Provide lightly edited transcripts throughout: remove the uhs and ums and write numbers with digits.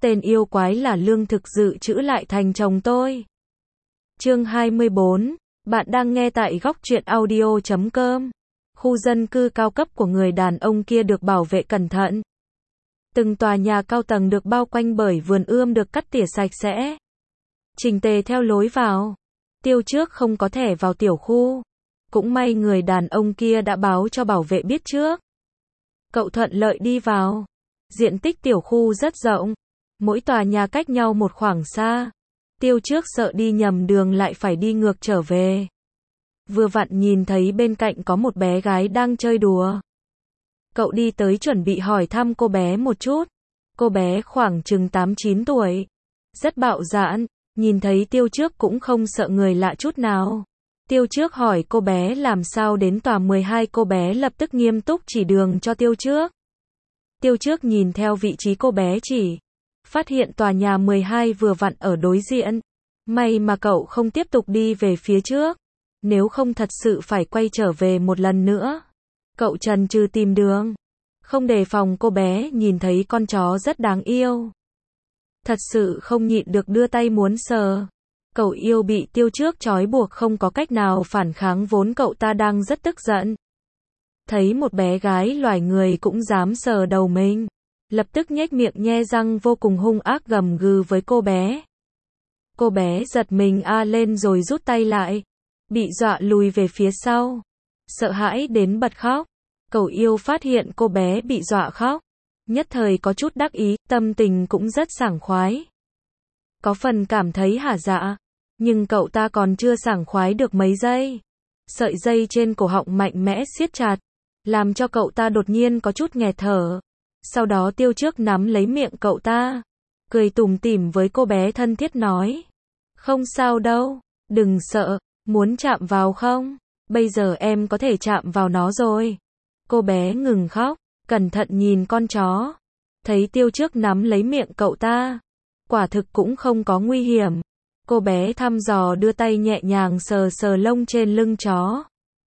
Tên yêu quái là lương thực dự trữ lại thành chồng tôi. Chương 24, bạn đang nghe tại góc truyện audio.com. Khu dân cư cao cấp của người đàn ông kia được bảo vệ cẩn thận. Từng tòa nhà cao tầng được bao quanh bởi vườn ươm được cắt tỉa sạch sẽ, chỉnh tề theo lối vào. Tiêu trước không có thẻ vào tiểu khu. Cũng may người đàn ông kia đã báo cho bảo vệ biết trước. Cậu thuận lợi đi vào. Diện tích tiểu khu rất rộng. Mỗi tòa nhà cách nhau một khoảng xa. Tiêu trước sợ đi nhầm đường lại phải đi ngược trở về. Vừa vặn nhìn thấy bên cạnh có một bé gái đang chơi đùa. Cậu đi tới chuẩn bị hỏi thăm cô bé một chút. Cô bé khoảng chừng 8-9 tuổi. Rất bạo dạn, nhìn thấy Tiêu trước cũng không sợ người lạ chút nào. Tiêu trước hỏi cô bé làm sao đến tòa 12, cô bé lập tức nghiêm túc chỉ đường cho Tiêu trước. Tiêu trước nhìn theo vị trí cô bé chỉ, phát hiện tòa nhà 12 vừa vặn ở đối diện. May mà cậu không tiếp tục đi về phía trước, nếu không thật sự phải quay trở về một lần nữa. Cậu chần chừ tìm đường, không đề phòng cô bé nhìn thấy con chó rất đáng yêu. Thật sự không nhịn được đưa tay muốn sờ. Cậu yêu bị Tiêu trước trói buộc không có cách nào phản kháng, vốn cậu ta đang rất tức giận. Thấy một bé gái loài người cũng dám sờ đầu mình, lập tức nhếch miệng nhe răng vô cùng hung ác gầm gừ với cô bé. Cô bé giật mình lên rồi rút tay lại, bị dọa lùi về phía sau, sợ hãi đến bật khóc. Cậu yêu phát hiện cô bé bị dọa khóc, nhất thời có chút đắc ý, tâm tình cũng rất sảng khoái. Có phần cảm thấy hả dạ, nhưng cậu ta còn chưa sảng khoái được mấy giây. Sợi dây trên cổ họng mạnh mẽ siết chặt, làm cho cậu ta đột nhiên có chút nghẹt thở. Sau đó Tiêu trước nắm lấy miệng cậu ta, cười tủm tỉm với cô bé thân thiết nói. Không sao đâu, đừng sợ, muốn chạm vào không? Bây giờ em có thể chạm vào nó rồi. Cô bé ngừng khóc, cẩn thận nhìn con chó. Thấy Tiêu trước nắm lấy miệng cậu ta, quả thực cũng không có nguy hiểm. Cô bé thăm dò đưa tay nhẹ nhàng sờ sờ lông trên lưng chó.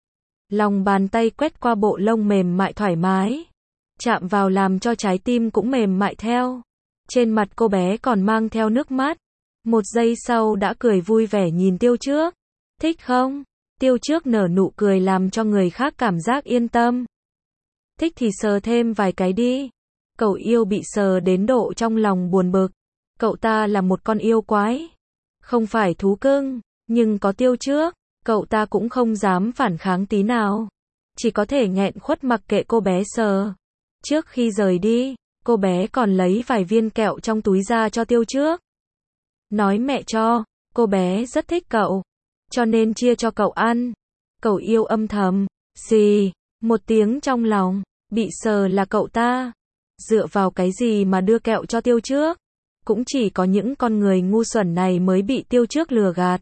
Lòng bàn tay quét qua bộ lông mềm mại thoải mái, chạm vào làm cho trái tim cũng mềm mại theo. Trên mặt cô bé còn mang theo nước mắt. Một giây sau đã cười vui vẻ nhìn Tiêu trước. Thích không? Tiêu trước nở nụ cười làm cho người khác cảm giác yên tâm. Thích thì sờ thêm vài cái đi. Cậu yêu bị sờ đến độ trong lòng buồn bực. Cậu ta là một con yêu quái, không phải thú cưng, nhưng có Tiêu trước, cậu ta cũng không dám phản kháng tí nào. Chỉ có thể nghẹn khuất mặc kệ cô bé sờ. Trước khi rời đi, cô bé còn lấy vài viên kẹo trong túi ra cho Tiêu trước. Nói mẹ cho, cô bé rất thích cậu, cho nên chia cho cậu ăn. Cậu yêu âm thầm, xì, một tiếng trong lòng, bị sờ là cậu ta. Dựa vào cái gì mà đưa kẹo cho Tiêu trước? Cũng chỉ có những con người ngu xuẩn này mới bị Tiêu trước lừa gạt.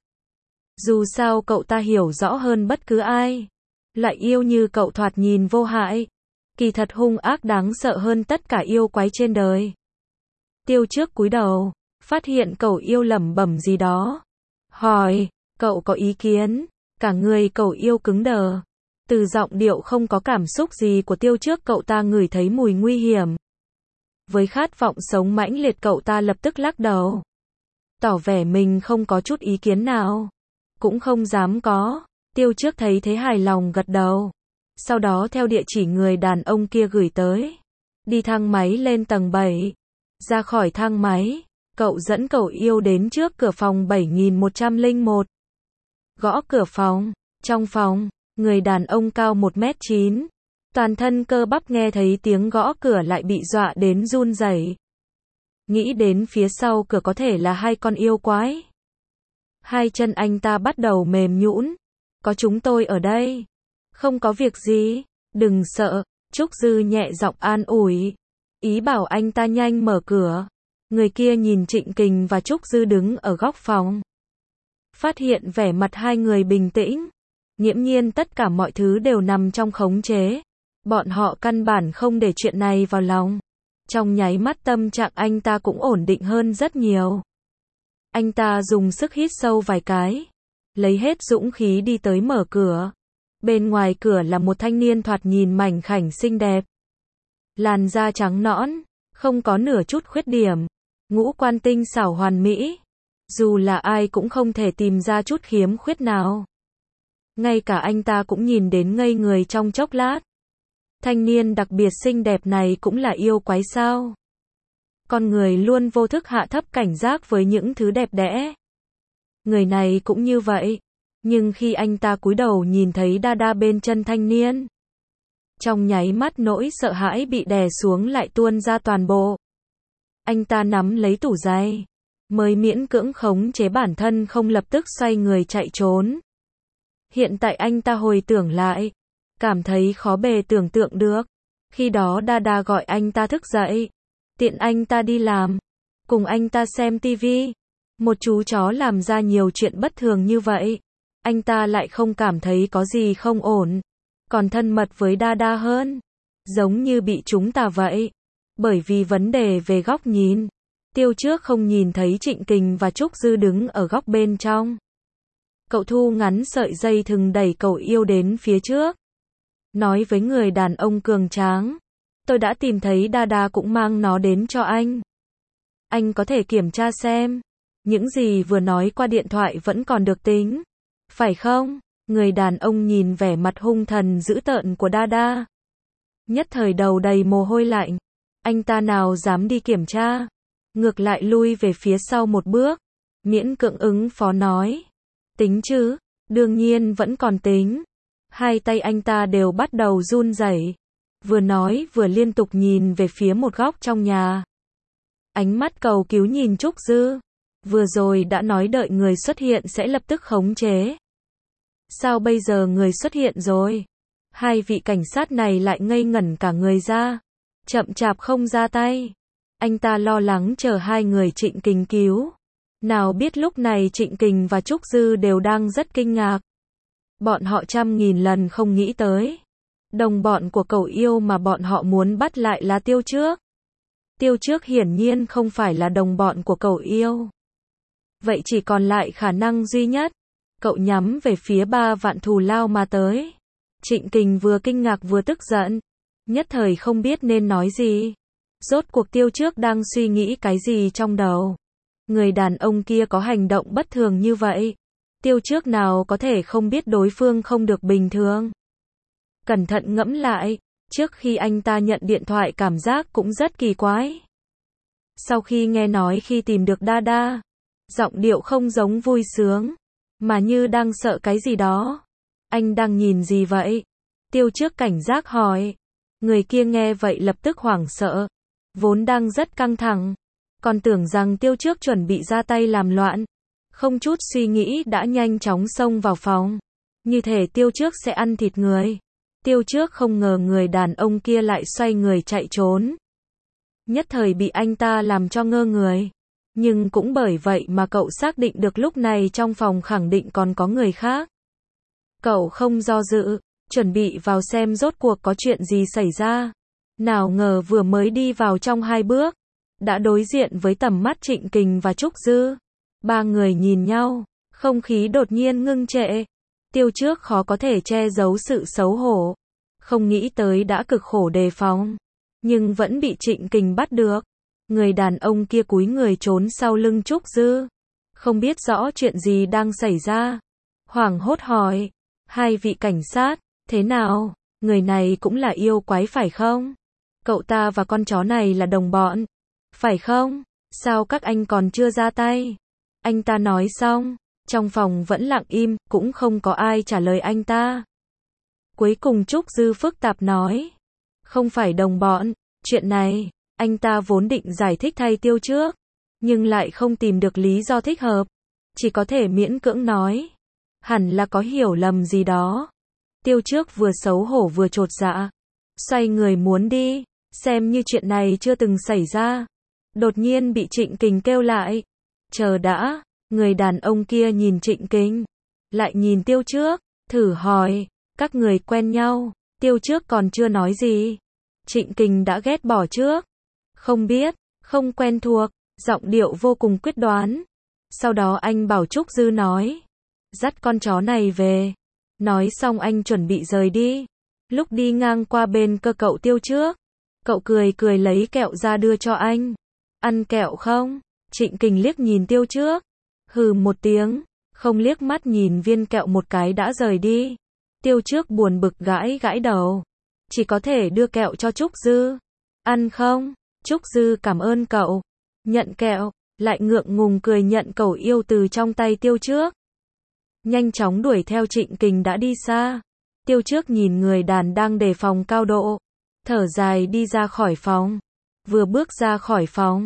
Dù sao cậu ta hiểu rõ hơn bất cứ ai. Loại yêu như cậu thoạt nhìn vô hại, kỳ thật hung ác đáng sợ hơn tất cả yêu quái trên đời. Tiêu trước cúi đầu, phát hiện cậu yêu lẩm bẩm gì đó. Hỏi, cậu có ý kiến? Cả người cậu yêu cứng đờ. Từ giọng điệu không có cảm xúc gì của Tiêu trước cậu ta ngửi thấy mùi nguy hiểm. Với khát vọng sống mãnh liệt cậu ta lập tức lắc đầu, tỏ vẻ mình không có chút ý kiến nào, cũng không dám có. Tiêu trước thấy thế hài lòng gật đầu. Sau đó theo địa chỉ người đàn ông kia gửi tới, đi thang máy lên tầng 7. Ra khỏi thang máy, cậu dẫn cậu yêu đến trước cửa phòng 7101. Gõ cửa phòng. Trong phòng, người đàn ông cao 1m9, toàn thân cơ bắp, nghe thấy tiếng gõ cửa lại bị dọa đến run rẩy. Nghĩ đến phía sau cửa có thể là hai con yêu quái. Hai chân anh ta bắt đầu mềm nhũn. Có chúng tôi ở đây. Không có việc gì, đừng sợ. Trúc Dư nhẹ giọng an ủi, ý bảo anh ta nhanh mở cửa. Người kia nhìn Trịnh Kình và Trúc Dư đứng ở góc phòng, phát hiện vẻ mặt hai người bình tĩnh, nghiễm nhiên tất cả mọi thứ đều nằm trong khống chế. Bọn họ căn bản không để chuyện này vào lòng. Trong nháy mắt tâm trạng anh ta cũng ổn định hơn rất nhiều. Anh ta dùng sức hít sâu vài cái, lấy hết dũng khí đi tới mở cửa. Bên ngoài cửa là một thanh niên thoạt nhìn mảnh khảnh xinh đẹp. Làn da trắng nõn, không có nửa chút khuyết điểm. ngũ quan tinh xảo hoàn mỹ. Dù là ai cũng không thể tìm ra chút khiếm khuyết nào. Ngay cả anh ta cũng nhìn đến ngây người trong chốc lát. Thanh niên đặc biệt xinh đẹp này cũng là yêu quái sao? Con người luôn vô thức hạ thấp cảnh giác với những thứ đẹp đẽ. Người này cũng như vậy. Nhưng khi anh ta cúi đầu nhìn thấy Dada bên chân thanh niên, trong nháy mắt nỗi sợ hãi bị đè xuống lại tuôn ra toàn bộ. Anh ta nắm lấy tủ giày, mới miễn cưỡng khống chế bản thân không lập tức xoay người chạy trốn. Hiện tại anh ta hồi tưởng lại, cảm thấy khó bề tưởng tượng được. Khi đó Dada gọi anh ta thức dậy, tiện anh ta đi làm, cùng anh ta xem tivi. Một chú chó làm ra nhiều chuyện bất thường như vậy, anh ta lại không cảm thấy có gì không ổn, còn thân mật với Dada hơn, giống như bị chúng ta vậy. Bởi vì vấn đề về góc nhìn, Tiêu Trước không nhìn thấy Trịnh Kình và Trúc Dư đứng ở góc bên trong. Cậu thu ngắn sợi dây thừng đẩy cậu yêu đến phía trước, nói với người đàn ông cường tráng, tôi đã tìm thấy Dada cũng mang nó đến cho anh. Anh có thể kiểm tra xem, những gì vừa nói qua điện thoại vẫn còn được tính, phải không? Người đàn ông nhìn vẻ mặt hung thần dữ tợn của Dada, nhất thời đầu đầy mồ hôi lạnh. Anh ta nào dám đi kiểm tra, ngược lại lui về phía sau một bước, miễn cưỡng ứng phó nói, tính chứ, đương nhiên vẫn còn tính. Hai tay anh ta đều bắt đầu run rẩy, vừa nói vừa liên tục nhìn về phía một góc trong nhà. Ánh mắt cầu cứu nhìn Trúc Dư, vừa rồi đã nói đợi người xuất hiện sẽ lập tức khống chế. Sao bây giờ người xuất hiện rồi? Hai vị cảnh sát này lại ngây ngẩn cả người ra, chậm chạp không ra tay. Anh ta lo lắng chờ hai người Trịnh Kình cứu. Nào biết lúc này Trịnh Kình và Trúc Dư đều đang rất kinh ngạc. Bọn họ trăm nghìn lần không nghĩ tới, đồng bọn của cậu yêu mà bọn họ muốn bắt lại là Tiêu Trước. Tiêu Trước hiển nhiên không phải là đồng bọn của cậu yêu. Vậy chỉ còn lại khả năng duy nhất, cậu nhắm về phía 3 vạn thù lao mà tới. Trịnh Kình vừa kinh ngạc vừa tức giận, nhất thời không biết nên nói gì. Rốt cuộc Tiêu Trước đang suy nghĩ cái gì trong đầu? Người đàn ông kia có hành động bất thường như vậy, Tiêu Trước nào có thể không biết đối phương không được bình thường. Cẩn thận ngẫm lại, trước khi anh ta nhận điện thoại cảm giác cũng rất kỳ quái. Sau khi nghe nói khi tìm được Dada, giọng điệu không giống vui sướng, mà như đang sợ cái gì đó. Anh đang nhìn gì vậy? Tiêu Trước cảnh giác hỏi. Người kia nghe vậy lập tức hoảng sợ, vốn đang rất căng thẳng, còn tưởng rằng Tiêu Trước chuẩn bị ra tay làm loạn, không chút suy nghĩ đã nhanh chóng xông vào phòng, như thể Tiêu Trước sẽ ăn thịt người. Tiêu Trước không ngờ người đàn ông kia lại xoay người chạy trốn, nhất thời bị anh ta làm cho ngơ người. Nhưng cũng bởi vậy mà cậu xác định được lúc này trong phòng khẳng định còn có người khác. Cậu không do dự, chuẩn bị vào xem rốt cuộc có chuyện gì xảy ra. Nào ngờ vừa mới đi vào trong 2 bước, đã đối diện với tầm mắt Trịnh Kình và Trúc Dư. 3 người nhìn nhau, không khí đột nhiên ngưng trệ. Tiêu Trước khó có thể che giấu sự xấu hổ, không nghĩ tới đã cực khổ đề phòng, nhưng vẫn bị Trịnh Kình bắt được. Người đàn ông kia cúi người trốn sau lưng Trúc Dư, không biết rõ chuyện gì đang xảy ra, hoảng hốt hỏi, hai vị cảnh sát, thế nào, người này cũng là yêu quái phải không? Cậu ta và con chó này là đồng bọn, phải không? Sao các anh còn chưa ra tay? Anh ta nói xong, trong phòng vẫn lặng im, cũng không có ai trả lời anh ta. Cuối cùng Trúc Dư phức tạp nói, không phải đồng bọn, chuyện này, anh ta vốn định giải thích thay Tiêu Trước, nhưng lại không tìm được lý do thích hợp, chỉ có thể miễn cưỡng nói, hẳn là có hiểu lầm gì đó. Tiêu Trước vừa xấu hổ vừa chột dạ, xoay người muốn đi, xem như chuyện này chưa từng xảy ra. Đột nhiên bị Trịnh Kình kêu lại, chờ đã. Người đàn ông kia nhìn Trịnh Kình, lại nhìn Tiêu Trước, thử hỏi, các người quen nhau? Tiêu Trước còn chưa nói gì, Trịnh Kình đã ghét bỏ trước, không biết, không quen thuộc, giọng điệu vô cùng quyết đoán. Sau đó anh bảo Trúc Dư nói, dắt con chó này về. Nói xong anh chuẩn bị rời đi. Lúc đi ngang qua bên cơ cậu Tiêu Trước, cậu cười cười lấy kẹo ra đưa cho anh. Ăn kẹo không? Trịnh Kình liếc nhìn Tiêu Trước. Hừ một tiếng, không liếc mắt nhìn viên kẹo một cái đã rời đi. Tiêu Trước buồn bực gãi gãi đầu. Chỉ có thể đưa kẹo cho Trúc Dư. Ăn không? Trúc Dư cảm ơn cậu. Nhận kẹo, lại ngượng ngùng cười nhận cậu yêu từ trong tay Tiêu Trước. Nhanh chóng đuổi theo Trịnh Kình đã đi xa. Tiêu Trước nhìn người đàn đang đề phòng cao độ. Thở dài đi ra khỏi phòng. Vừa bước ra khỏi phòng.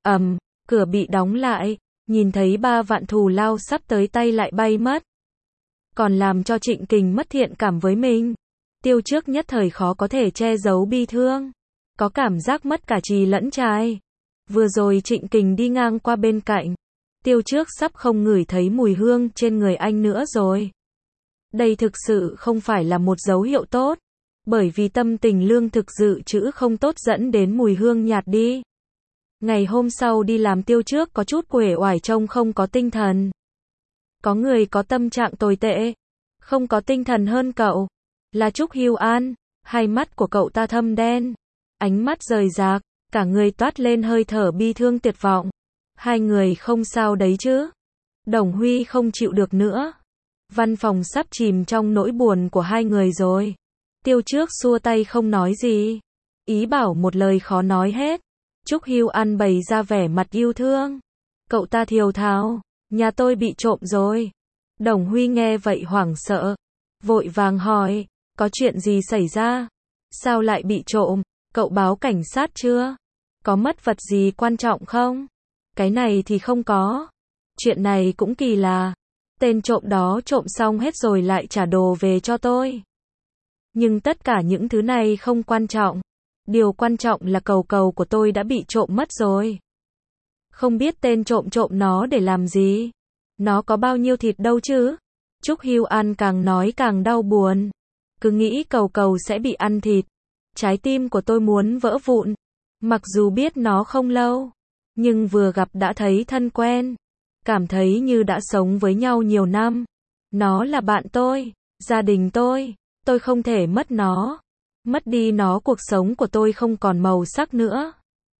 Cửa bị đóng lại. Nhìn thấy 3 vạn thù lao sắp tới tay lại bay mất. Còn làm cho Trịnh Kình mất thiện cảm với mình. Tiêu Trước nhất thời khó có thể che giấu bi thương. Có cảm giác mất cả trì lẫn trai. Vừa rồi Trịnh Kình đi ngang qua bên cạnh. Tiêu Trước sắp không ngửi thấy mùi hương trên người anh nữa rồi. Đây thực sự không phải là một dấu hiệu tốt. Bởi vì tâm tình lương thực dự trữ không tốt dẫn đến mùi hương nhạt đi. Ngày hôm sau đi làm Tiêu Trước có chút uể oải trông không có tinh thần. Có người có tâm trạng tồi tệ. Không có tinh thần hơn cậu. Là Trúc Hưu An. Hai mắt của cậu ta thâm đen. Ánh mắt rời rạc. Cả người toát lên hơi thở bi thương tuyệt vọng. Hai người không sao đấy chứ. Đồng Huy không chịu được nữa. Văn phòng sắp chìm trong nỗi buồn của hai người rồi. Tiêu Trước xua tay không nói gì. Ý bảo một lời khó nói hết. Trúc Hưu An bày ra vẻ mặt yêu thương. Cậu ta thều thào. Nhà tôi bị trộm rồi. Đồng Huy nghe vậy hoảng sợ. Vội vàng hỏi. Có chuyện gì xảy ra? Sao lại bị trộm? Cậu báo cảnh sát chưa? Có mất vật gì quan trọng không? Cái này thì không có. Chuyện này cũng kỳ lạ. Tên trộm đó trộm xong hết rồi lại trả đồ về cho tôi. Nhưng tất cả những thứ này không quan trọng. Điều quan trọng là cầu cầu của tôi đã bị trộm mất rồi. Không biết tên trộm nó để làm gì. Nó có bao nhiêu thịt đâu chứ. Trúc Hưu An càng nói càng đau buồn. Cứ nghĩ cầu cầu sẽ bị ăn thịt. Trái tim của tôi muốn vỡ vụn. Mặc dù biết nó không lâu. Nhưng vừa gặp đã thấy thân quen. Cảm thấy như đã sống với nhau nhiều năm. Nó là bạn tôi. Gia đình tôi. Tôi không thể mất nó. Mất đi nó cuộc sống của tôi không còn màu sắc nữa.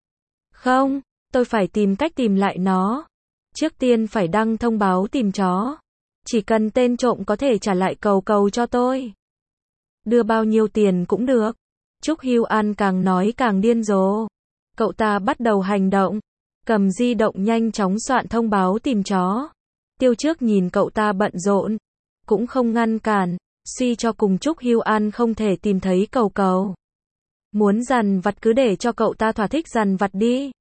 Không, tôi phải tìm cách tìm lại nó. Trước tiên phải đăng thông báo tìm chó. Chỉ cần tên trộm có thể trả lại cầu cầu cho tôi. Đưa bao nhiêu tiền cũng được. Trúc Hưu An càng nói càng điên rồ. Cậu ta bắt đầu hành động. Cầm di động nhanh chóng soạn thông báo tìm chó. Tiêu Trước nhìn cậu ta bận rộn. Cũng không ngăn cản. Suy cho cùng Trúc Hưu An không thể tìm thấy cầu cầu. Muốn dằn vặt cứ để cho cậu ta thỏa thích dằn vặt đi.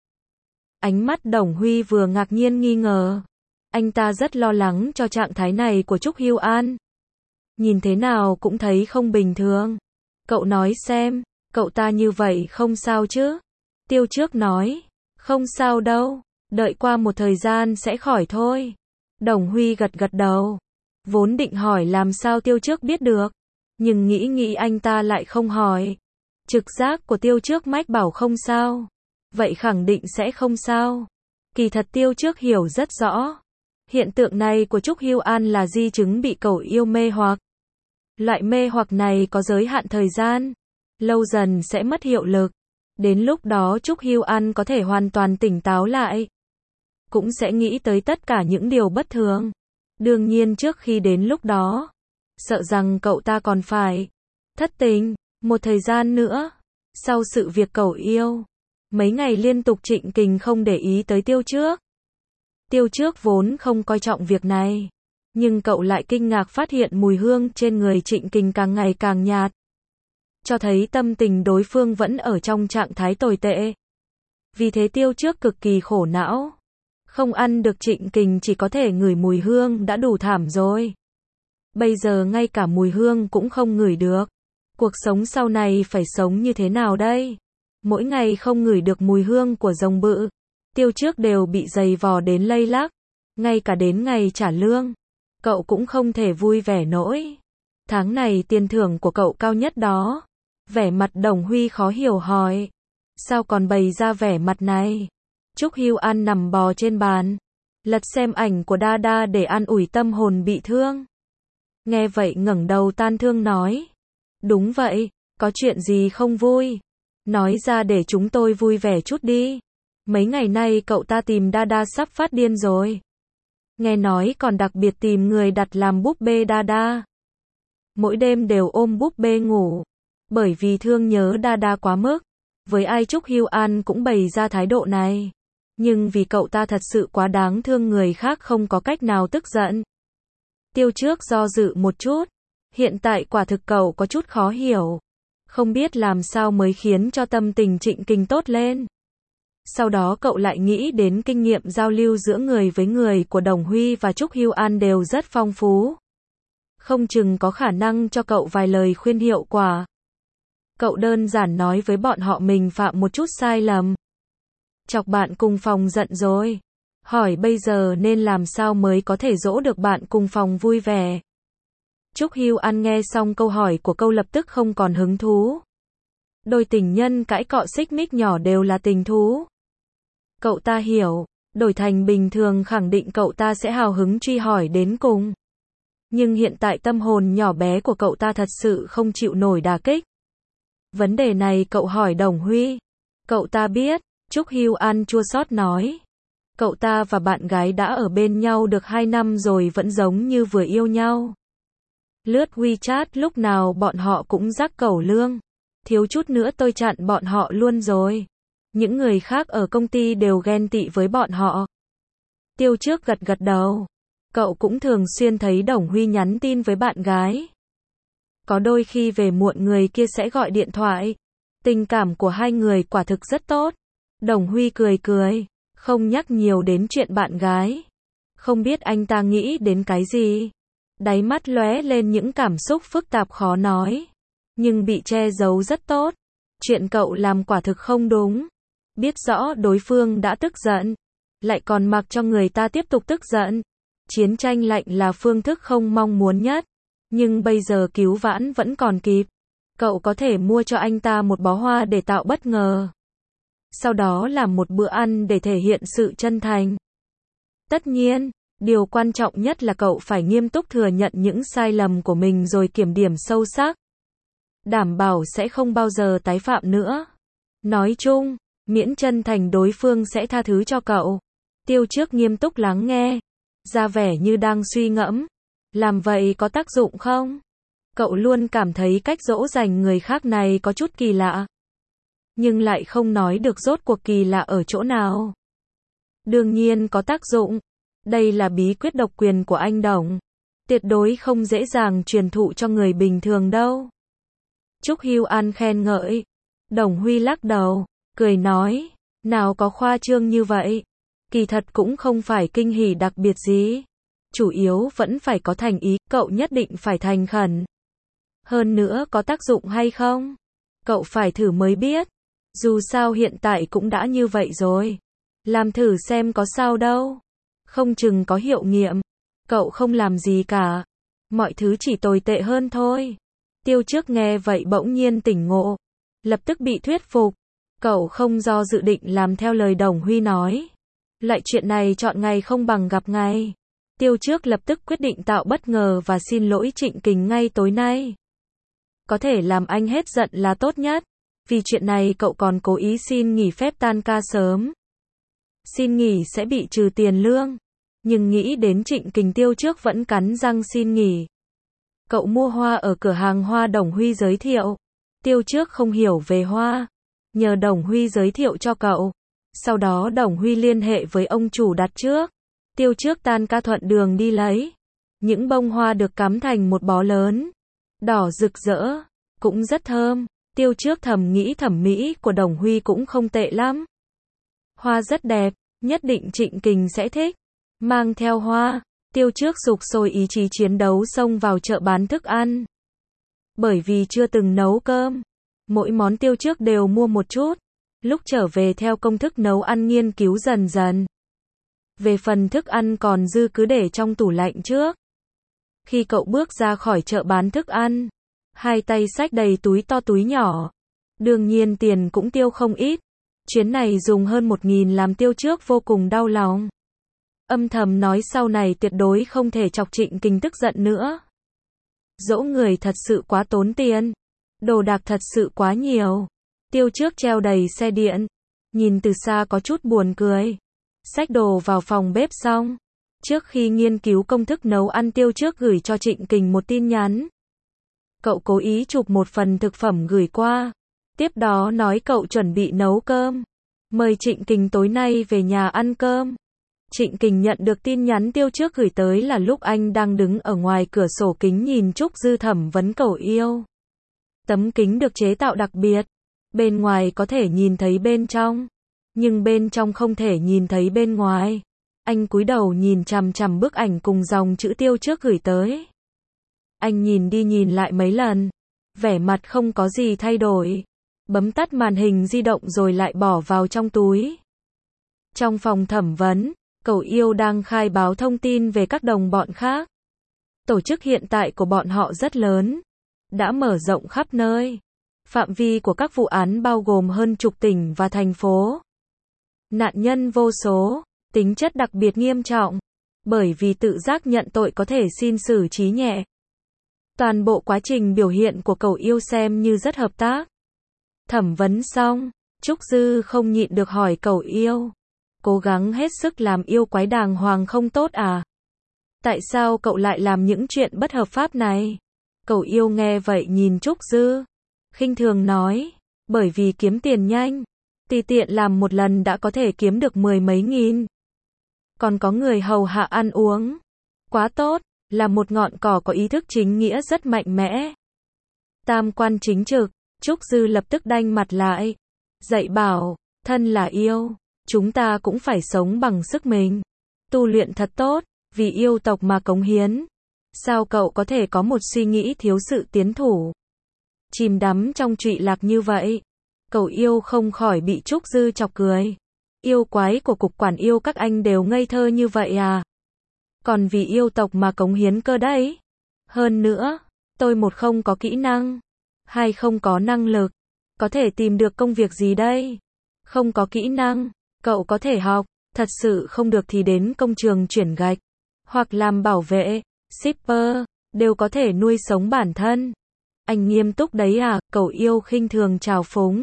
Ánh mắt Đồng Huy vừa ngạc nhiên nghi ngờ. Anh ta rất lo lắng cho trạng thái này của Trúc Hưu An. Nhìn thế nào cũng thấy không bình thường. Cậu nói xem, cậu ta như vậy không sao chứ? Tiêu Trước nói, không sao đâu, đợi qua một thời gian sẽ khỏi thôi. Đồng Huy gật gật đầu. Vốn định hỏi làm sao Tiêu Trước biết được. Nhưng nghĩ anh ta lại không hỏi. Trực giác của Tiêu Trước mách bảo không sao. Vậy khẳng định sẽ không sao. Kỳ thật Tiêu Trước hiểu rất rõ. Hiện tượng này của Trúc Hưu An là di chứng bị cậu yêu mê hoặc. Loại mê hoặc này có giới hạn thời gian. Lâu dần sẽ mất hiệu lực. Đến lúc đó Trúc Hưu An có thể hoàn toàn tỉnh táo lại. Cũng sẽ nghĩ tới tất cả những điều bất thường. Đương nhiên trước khi đến lúc đó, sợ rằng cậu ta còn phải thất tình một thời gian nữa. Sau sự việc cậu yêu, mấy ngày liên tục Trịnh Kình không để ý tới Tiêu Trước. Tiêu Trước vốn không coi trọng việc này, nhưng cậu lại kinh ngạc phát hiện mùi hương trên người Trịnh Kình càng ngày càng nhạt. Cho thấy tâm tình đối phương vẫn ở trong trạng thái tồi tệ. Vì thế Tiêu Trước cực kỳ khổ não. Không ăn được Trịnh Kình chỉ có thể ngửi mùi hương đã đủ thảm rồi. Bây giờ ngay cả mùi hương cũng không ngửi được. Cuộc sống sau này phải sống như thế nào đây? Mỗi ngày không ngửi được mùi hương của rồng bự. Tiêu Trước đều bị dày vò đến lây lắc. Ngay cả đến ngày trả lương, cậu cũng không thể vui vẻ nổi. Tháng này tiền thưởng của cậu cao nhất đó. Vẻ mặt Đồng Huy khó hiểu hỏi. Sao còn bày ra vẻ mặt này? Trúc Hưu An nằm bò trên bàn. Lật xem ảnh của Đa để an ủi tâm hồn bị thương. Nghe vậy ngẩng đầu tan thương nói. Đúng vậy, có chuyện gì không vui? Nói ra để chúng tôi vui vẻ chút đi. Mấy ngày nay cậu ta tìm Dada sắp phát điên rồi. Nghe nói còn đặc biệt tìm người đặt làm búp bê Dada. Mỗi đêm đều ôm búp bê ngủ. Bởi vì thương nhớ Dada quá mức. Với ai Trúc Hưu An cũng bày ra thái độ này. Nhưng vì cậu ta thật sự quá đáng thương, người khác không có cách nào tức giận. Tiêu Trước do dự một chút. Hiện tại quả thực cậu có chút khó hiểu. Không biết làm sao mới khiến cho tâm tình Trịnh Kình tốt lên. Sau đó cậu lại nghĩ đến kinh nghiệm giao lưu giữa người với người của Đồng Huy và Trúc Hưu An đều rất phong phú. Không chừng có khả năng cho cậu vài lời khuyên hiệu quả. Cậu đơn giản nói với bọn họ mình phạm một chút sai lầm. Chọc bạn cùng phòng giận rồi. Hỏi bây giờ nên làm sao mới có thể dỗ được bạn cùng phòng vui vẻ. Trúc Hưu An nghe xong câu hỏi của cậu lập tức không còn hứng thú. Đôi tình nhân cãi cọ xích mích nhỏ đều là tình thú. Cậu ta hiểu, đổi thành bình thường khẳng định cậu ta sẽ hào hứng truy hỏi đến cùng. Nhưng hiện tại tâm hồn nhỏ bé của cậu ta thật sự không chịu nổi đả kích. Vấn đề này cậu hỏi Đồng Huy. Cậu ta biết, Trúc Hưu An chua xót nói. Cậu ta và bạn gái đã ở bên nhau được 2 năm rồi vẫn giống như vừa yêu nhau. Lướt WeChat lúc nào bọn họ cũng rắc cẩu lương. Thiếu chút nữa tôi chặn bọn họ luôn rồi. Những người khác ở công ty đều ghen tị với bọn họ. Tiêu Trước gật gật đầu. Cậu cũng thường xuyên thấy Đồng Huy nhắn tin với bạn gái. Có đôi khi về muộn người kia sẽ gọi điện thoại. Tình cảm của hai người quả thực rất tốt. Đồng Huy cười cười, không nhắc nhiều đến chuyện bạn gái. Không biết anh ta nghĩ đến cái gì. Đáy mắt lóe lên những cảm xúc phức tạp khó nói. Nhưng bị che giấu rất tốt. Chuyện cậu làm quả thực không đúng. Biết rõ đối phương đã tức giận. Lại còn mặc cho người ta tiếp tục tức giận. Chiến tranh lạnh là phương thức không mong muốn nhất. Nhưng bây giờ cứu vãn vẫn còn kịp. Cậu có thể mua cho anh ta một bó hoa để tạo bất ngờ. Sau đó làm một bữa ăn để thể hiện sự chân thành. Tất nhiên, điều quan trọng nhất là cậu phải nghiêm túc thừa nhận những sai lầm của mình rồi kiểm điểm sâu sắc. Đảm bảo sẽ không bao giờ tái phạm nữa. Nói chung, miễn chân thành đối phương sẽ tha thứ cho cậu. Tiêu Trước nghiêm túc lắng nghe. Ra vẻ như đang suy ngẫm. Làm vậy có tác dụng không? Cậu luôn cảm thấy cách dỗ dành người khác này có chút kỳ lạ. Nhưng lại không nói được rốt cuộc kỳ lạ ở chỗ nào. Đương nhiên có tác dụng. Đây là bí quyết độc quyền của anh Đồng. Tuyệt đối không dễ dàng truyền thụ cho người bình thường đâu. Trúc Hưu An khen ngợi. Đồng Huy lắc đầu, cười nói, nào có khoa trương như vậy. Kỳ thật cũng không phải kinh hỉ đặc biệt gì. Chủ yếu vẫn phải có thành ý, cậu nhất định phải thành khẩn. Hơn nữa có tác dụng hay không? Cậu phải thử mới biết. Dù sao hiện tại cũng đã như vậy rồi. Làm thử xem có sao đâu. Không chừng có hiệu nghiệm. Cậu không làm gì cả. Mọi thứ chỉ tồi tệ hơn thôi. Tiêu Trước nghe vậy bỗng nhiên tỉnh ngộ. Lập tức bị thuyết phục. Cậu không do dự định làm theo lời Đồng Huy nói. Loại chuyện này chọn ngày không bằng gặp ngày. Tiêu Trước lập tức quyết định tạo bất ngờ và xin lỗi Trịnh Kình ngay tối nay. Có thể làm anh hết giận là tốt nhất. Vì chuyện này cậu còn cố ý xin nghỉ phép tan ca sớm. Xin nghỉ sẽ bị trừ tiền lương. Nhưng nghĩ đến Trịnh Kình, Tiêu Trước vẫn cắn răng xin nghỉ. Cậu mua hoa ở cửa hàng hoa Đồng Huy giới thiệu. Tiêu Trước không hiểu về hoa. Nhờ Đồng Huy giới thiệu cho cậu. Sau đó Đồng Huy liên hệ với ông chủ đặt trước. Tiêu Trước tan ca thuận đường đi lấy. Những bông hoa được cắm thành một bó lớn. Đỏ rực rỡ. Cũng rất thơm. Tiêu Trước thầm nghĩ thẩm mỹ của Đồng Huy cũng không tệ lắm. Hoa rất đẹp. Nhất định Trịnh Kình sẽ thích. Mang theo hoa. Tiêu Trước sục sôi ý chí chiến đấu xông vào chợ bán thức ăn. Bởi vì chưa từng nấu cơm. Mỗi món Tiêu Trước đều mua một chút. Lúc trở về theo công thức nấu ăn nghiên cứu dần dần. Về phần thức ăn còn dư cứ để trong tủ lạnh trước. Khi cậu bước ra khỏi chợ bán thức ăn, hai tay xách đầy túi to túi nhỏ. Đương nhiên tiền cũng tiêu không ít. Chuyến này dùng hơn 1.000 làm Tiêu Trước vô cùng đau lòng. Âm thầm nói sau này tuyệt đối không thể chọc Trịnh Kình tức giận nữa. Dỗ người thật sự quá tốn tiền. Đồ đạc thật sự quá nhiều. Tiêu Trước treo đầy xe điện. nhìn từ xa có chút buồn cười. Xách đồ vào phòng bếp xong, trước khi nghiên cứu công thức nấu ăn Tiêu Trước gửi cho Trịnh Kình một tin nhắn. Cậu cố ý chụp một phần thực phẩm gửi qua, tiếp đó nói cậu chuẩn bị nấu cơm, mời Trịnh Kình tối nay về nhà ăn cơm. Trịnh Kình nhận được tin nhắn Tiêu Trước gửi tới là lúc anh đang đứng ở ngoài cửa sổ kính nhìn Trúc Dư thẩm vấn cậu yêu. Tấm kính được chế tạo đặc biệt, bên ngoài có thể nhìn thấy bên trong, nhưng bên trong không thể nhìn thấy bên ngoài. Anh cúi đầu nhìn chằm chằm bức ảnh cùng dòng chữ Tiêu Trước gửi tới. Anh nhìn đi nhìn lại mấy lần, vẻ mặt không có gì thay đổi, bấm tắt màn hình di động rồi lại bỏ vào trong túi. Trong phòng thẩm vấn, cậu yêu đang khai báo thông tin về các đồng bọn khác. Tổ chức hiện tại của bọn họ rất lớn, đã mở rộng khắp nơi. Phạm vi của các vụ án bao gồm hơn chục tỉnh và thành phố. Nạn nhân vô số, tính chất đặc biệt nghiêm trọng, bởi vì tự giác nhận tội có thể xin xử trí nhẹ. Toàn bộ quá trình biểu hiện của cậu yêu xem như rất hợp tác. Thẩm vấn xong, Trúc Dư không nhịn được hỏi cậu yêu. Cố gắng hết sức làm yêu quái đàng hoàng không tốt à? Tại sao cậu lại làm những chuyện bất hợp pháp này? Cậu yêu nghe vậy nhìn Trúc Dư, khinh thường nói, bởi vì kiếm tiền nhanh, tùy tiện làm một lần đã có thể kiếm được 10 mấy nghìn. Còn có người hầu hạ ăn uống. Quá tốt, là một ngọn cỏ có ý thức chính nghĩa rất mạnh mẽ. Tam quan chính trực, Trúc Dư lập tức đanh mặt lại. Dạy bảo, thân là yêu, chúng ta cũng phải sống bằng sức mình. Tu luyện thật tốt, vì yêu tộc mà cống hiến. Sao cậu có thể có một suy nghĩ thiếu sự tiến thủ? Chìm đắm trong trụy lạc như vậy. Cậu yêu không khỏi bị Trúc Dư chọc cười. Yêu quái của cục quản yêu các anh đều ngây thơ như vậy à? Còn vì yêu tộc mà cống hiến cơ đấy. Hơn nữa, tôi một không có kỹ năng, hai không có năng lực, có thể tìm được công việc gì đây? Không có kỹ năng, cậu có thể học, thật sự không được thì đến công trường chuyển gạch, hoặc làm bảo vệ, shipper, đều có thể nuôi sống bản thân. Anh nghiêm túc đấy à? Cậu yêu khinh thường trào phúng.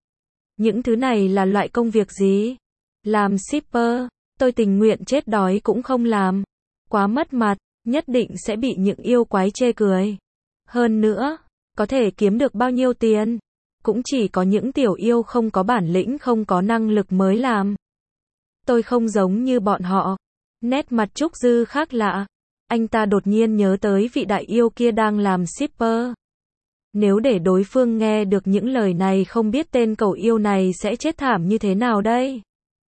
Những thứ này là loại công việc gì? Làm shipper, tôi tình nguyện chết đói cũng không làm. Quá mất mặt, nhất định sẽ bị những yêu quái chê cười. Hơn nữa, có thể kiếm được bao nhiêu tiền? Cũng chỉ có những tiểu yêu không có bản lĩnh không có năng lực mới làm. Tôi không giống như bọn họ. Nét mặt Trúc Dư khác lạ. Anh ta đột nhiên nhớ tới vị đại yêu kia đang làm shipper. Nếu để đối phương nghe được những lời này không biết tên cậu yêu này sẽ chết thảm như thế nào đây?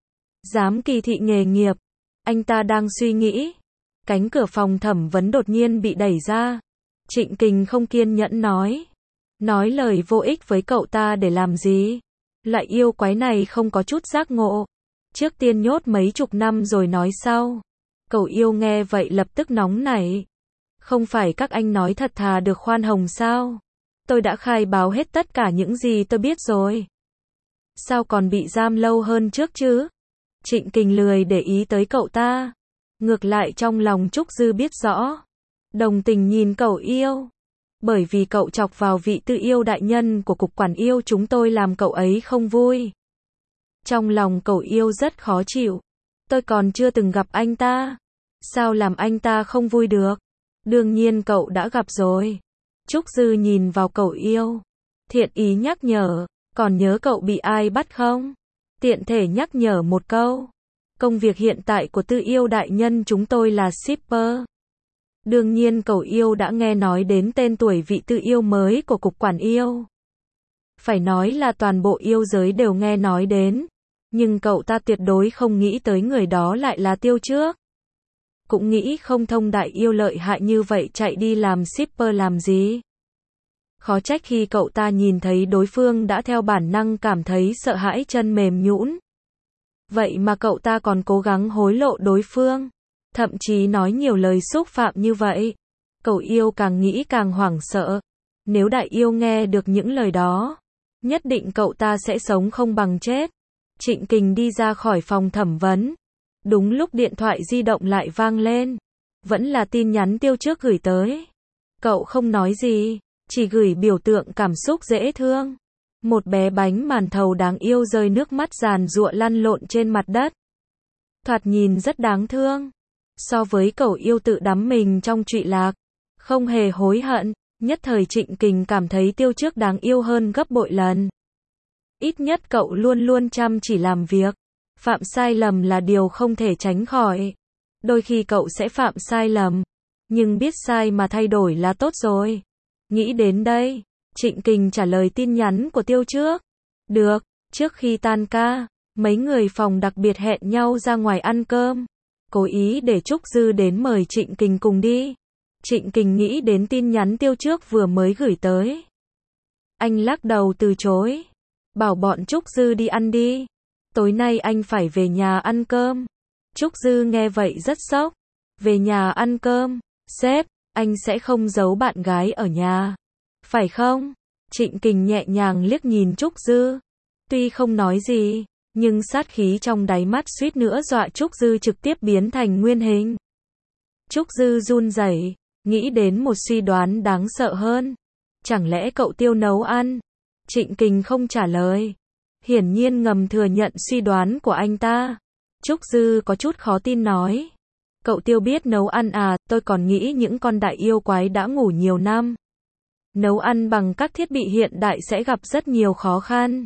Dám kỳ thị nghề nghiệp. Anh ta đang suy nghĩ. Cánh cửa phòng thẩm vấn đột nhiên bị đẩy ra. Trịnh Kình không kiên nhẫn nói. Nói lời vô ích với cậu ta để làm gì? Loại yêu quái này không có chút giác ngộ. Trước tiên nhốt mấy chục năm rồi nói sau. Cậu yêu nghe vậy lập tức nóng nảy. Không phải các anh nói thật thà được khoan hồng sao? Tôi đã khai báo hết tất cả những gì tôi biết rồi. Sao còn bị giam lâu hơn trước chứ? Trịnh Kình lười để ý tới cậu ta. Ngược lại trong lòng Trúc Dư biết rõ. Đồng tình nhìn cậu yêu. Bởi vì cậu chọc vào vị tư yêu đại nhân của cục quản yêu chúng tôi làm cậu ấy không vui. Trong lòng cậu yêu rất khó chịu. Tôi còn chưa từng gặp anh ta. Sao làm anh ta không vui được? Đương nhiên cậu đã gặp rồi. Trúc Dư nhìn vào cậu yêu. Thiện ý nhắc nhở. Còn nhớ cậu bị ai bắt không? Tiện thể nhắc nhở một câu. Công việc hiện tại của tư yêu đại nhân chúng tôi là shipper. Đương nhiên cậu yêu đã nghe nói đến tên tuổi vị tư yêu mới của cục quản yêu. Phải nói là toàn bộ yêu giới đều nghe nói đến. Nhưng cậu ta tuyệt đối không nghĩ tới người đó lại là Tiêu Trước. Cũng nghĩ không thông đại yêu lợi hại như vậy chạy đi làm shipper làm gì. Khó trách khi cậu ta nhìn thấy đối phương đã theo bản năng cảm thấy sợ hãi chân mềm nhũn. Vậy mà cậu ta còn cố gắng hối lộ đối phương. Thậm chí nói nhiều lời xúc phạm như vậy. Cậu yêu càng nghĩ càng hoảng sợ. Nếu đại yêu nghe được những lời đó, nhất định cậu ta sẽ sống không bằng chết. Trịnh Kình đi ra khỏi phòng thẩm vấn. Đúng lúc điện thoại di động lại vang lên. Vẫn là tin nhắn Tiêu Trước gửi tới. Cậu không nói gì, chỉ gửi biểu tượng cảm xúc dễ thương. Một bé bánh màn thầu đáng yêu rơi nước mắt giàn giụa lăn lộn trên mặt đất. Thoạt nhìn rất đáng thương. So với cậu yêu tự đắm mình trong trụy lạc, không hề hối hận, nhất thời Trịnh Kình cảm thấy Tiêu Trước đáng yêu hơn gấp bội lần. Ít nhất cậu luôn luôn chăm chỉ làm việc. Phạm sai lầm là điều không thể tránh khỏi. Đôi khi cậu sẽ phạm sai lầm, nhưng biết sai mà thay đổi là tốt rồi. Nghĩ đến đây, Trịnh Kình trả lời tin nhắn của Tiêu Trước. Được, trước khi tan ca, mấy người phòng đặc biệt hẹn nhau ra ngoài ăn cơm. Cố ý để Trúc Dư đến mời Trịnh Kình cùng đi. Trịnh Kình nghĩ đến tin nhắn Tiêu Trước vừa mới gửi tới. Anh lắc đầu từ chối. Bảo bọn Trúc Dư đi ăn đi. Tối nay anh phải về nhà ăn cơm. Trúc Dư nghe vậy rất sốc. Về nhà ăn cơm, sếp, anh sẽ không giấu bạn gái ở nhà. Phải không? Trịnh Kình nhẹ nhàng liếc nhìn Trúc Dư. Tuy không nói gì, nhưng sát khí trong đáy mắt suýt nữa dọa Trúc Dư trực tiếp biến thành nguyên hình. Trúc Dư run rẩy, nghĩ đến một suy đoán đáng sợ hơn. Chẳng lẽ cậu Tiêu nấu ăn? Trịnh Kình không trả lời. Hiển nhiên ngầm thừa nhận suy đoán của anh ta. Trúc Dư có chút khó tin nói. Cậu Tiêu biết nấu ăn à, tôi còn nghĩ những con đại yêu quái đã ngủ nhiều năm. Nấu ăn bằng các thiết bị hiện đại sẽ gặp rất nhiều khó khăn.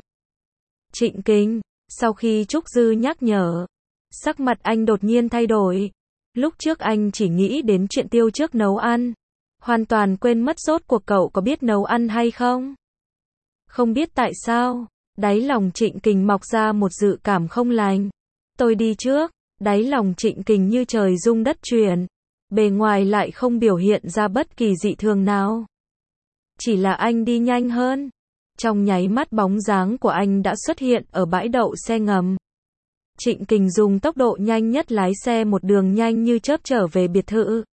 Trịnh Kình, sau khi Trúc Dư nhắc nhở, sắc mặt anh đột nhiên thay đổi. Lúc trước anh chỉ nghĩ đến chuyện Tiêu Trước nấu ăn. Hoàn toàn quên mất rốt cuộc cậu có biết nấu ăn hay không. Không biết tại sao, đáy lòng Trịnh Kình mọc ra một dự cảm không lành. Tôi đi trước, đáy lòng Trịnh Kình như trời rung đất chuyển. Bề ngoài lại không biểu hiện ra bất kỳ dị thường nào. Chỉ là anh đi nhanh hơn. Trong nháy mắt bóng dáng của anh đã xuất hiện ở bãi đậu xe ngầm. Trịnh Kình dùng tốc độ nhanh nhất lái xe một đường nhanh như chớp trở về biệt thự.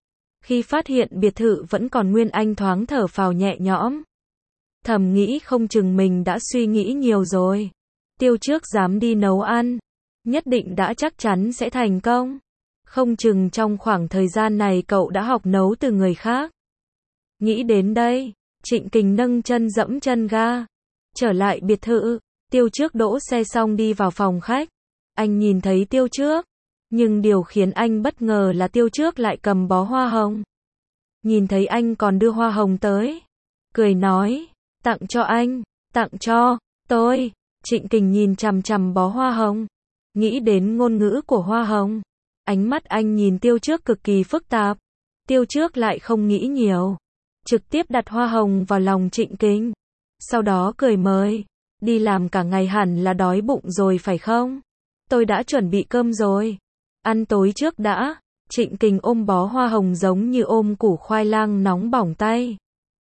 Khi phát hiện biệt thự vẫn còn nguyên, anh thoáng thở phào nhẹ nhõm. Thầm nghĩ không chừng mình đã suy nghĩ nhiều rồi. Tiêu Trước dám đi nấu ăn, nhất định đã chắc chắn sẽ thành công. Không chừng trong khoảng thời gian này cậu đã học nấu từ người khác. Nghĩ đến đây, Trịnh Kình nâng chân dẫm chân ga. Trở lại biệt thự, Tiêu Trước đỗ xe xong đi vào phòng khách. Anh nhìn thấy Tiêu Trước, nhưng điều khiến anh bất ngờ là Tiêu Trước lại cầm bó hoa hồng. Nhìn thấy anh còn đưa hoa hồng tới, cười nói, tặng cho anh, tặng cho tôi. Trịnh Kình nhìn chằm chằm bó hoa hồng, nghĩ đến ngôn ngữ của hoa hồng. Ánh mắt anh nhìn Tiêu Trước cực kỳ phức tạp. Tiêu Trước lại không nghĩ nhiều, trực tiếp đặt hoa hồng vào lòng Trịnh Kình. Sau đó cười mời, đi làm cả ngày hẳn là đói bụng rồi phải không? Tôi đã chuẩn bị cơm rồi. Ăn tối trước đã. Trịnh Kình ôm bó hoa hồng giống như ôm củ khoai lang nóng bỏng tay.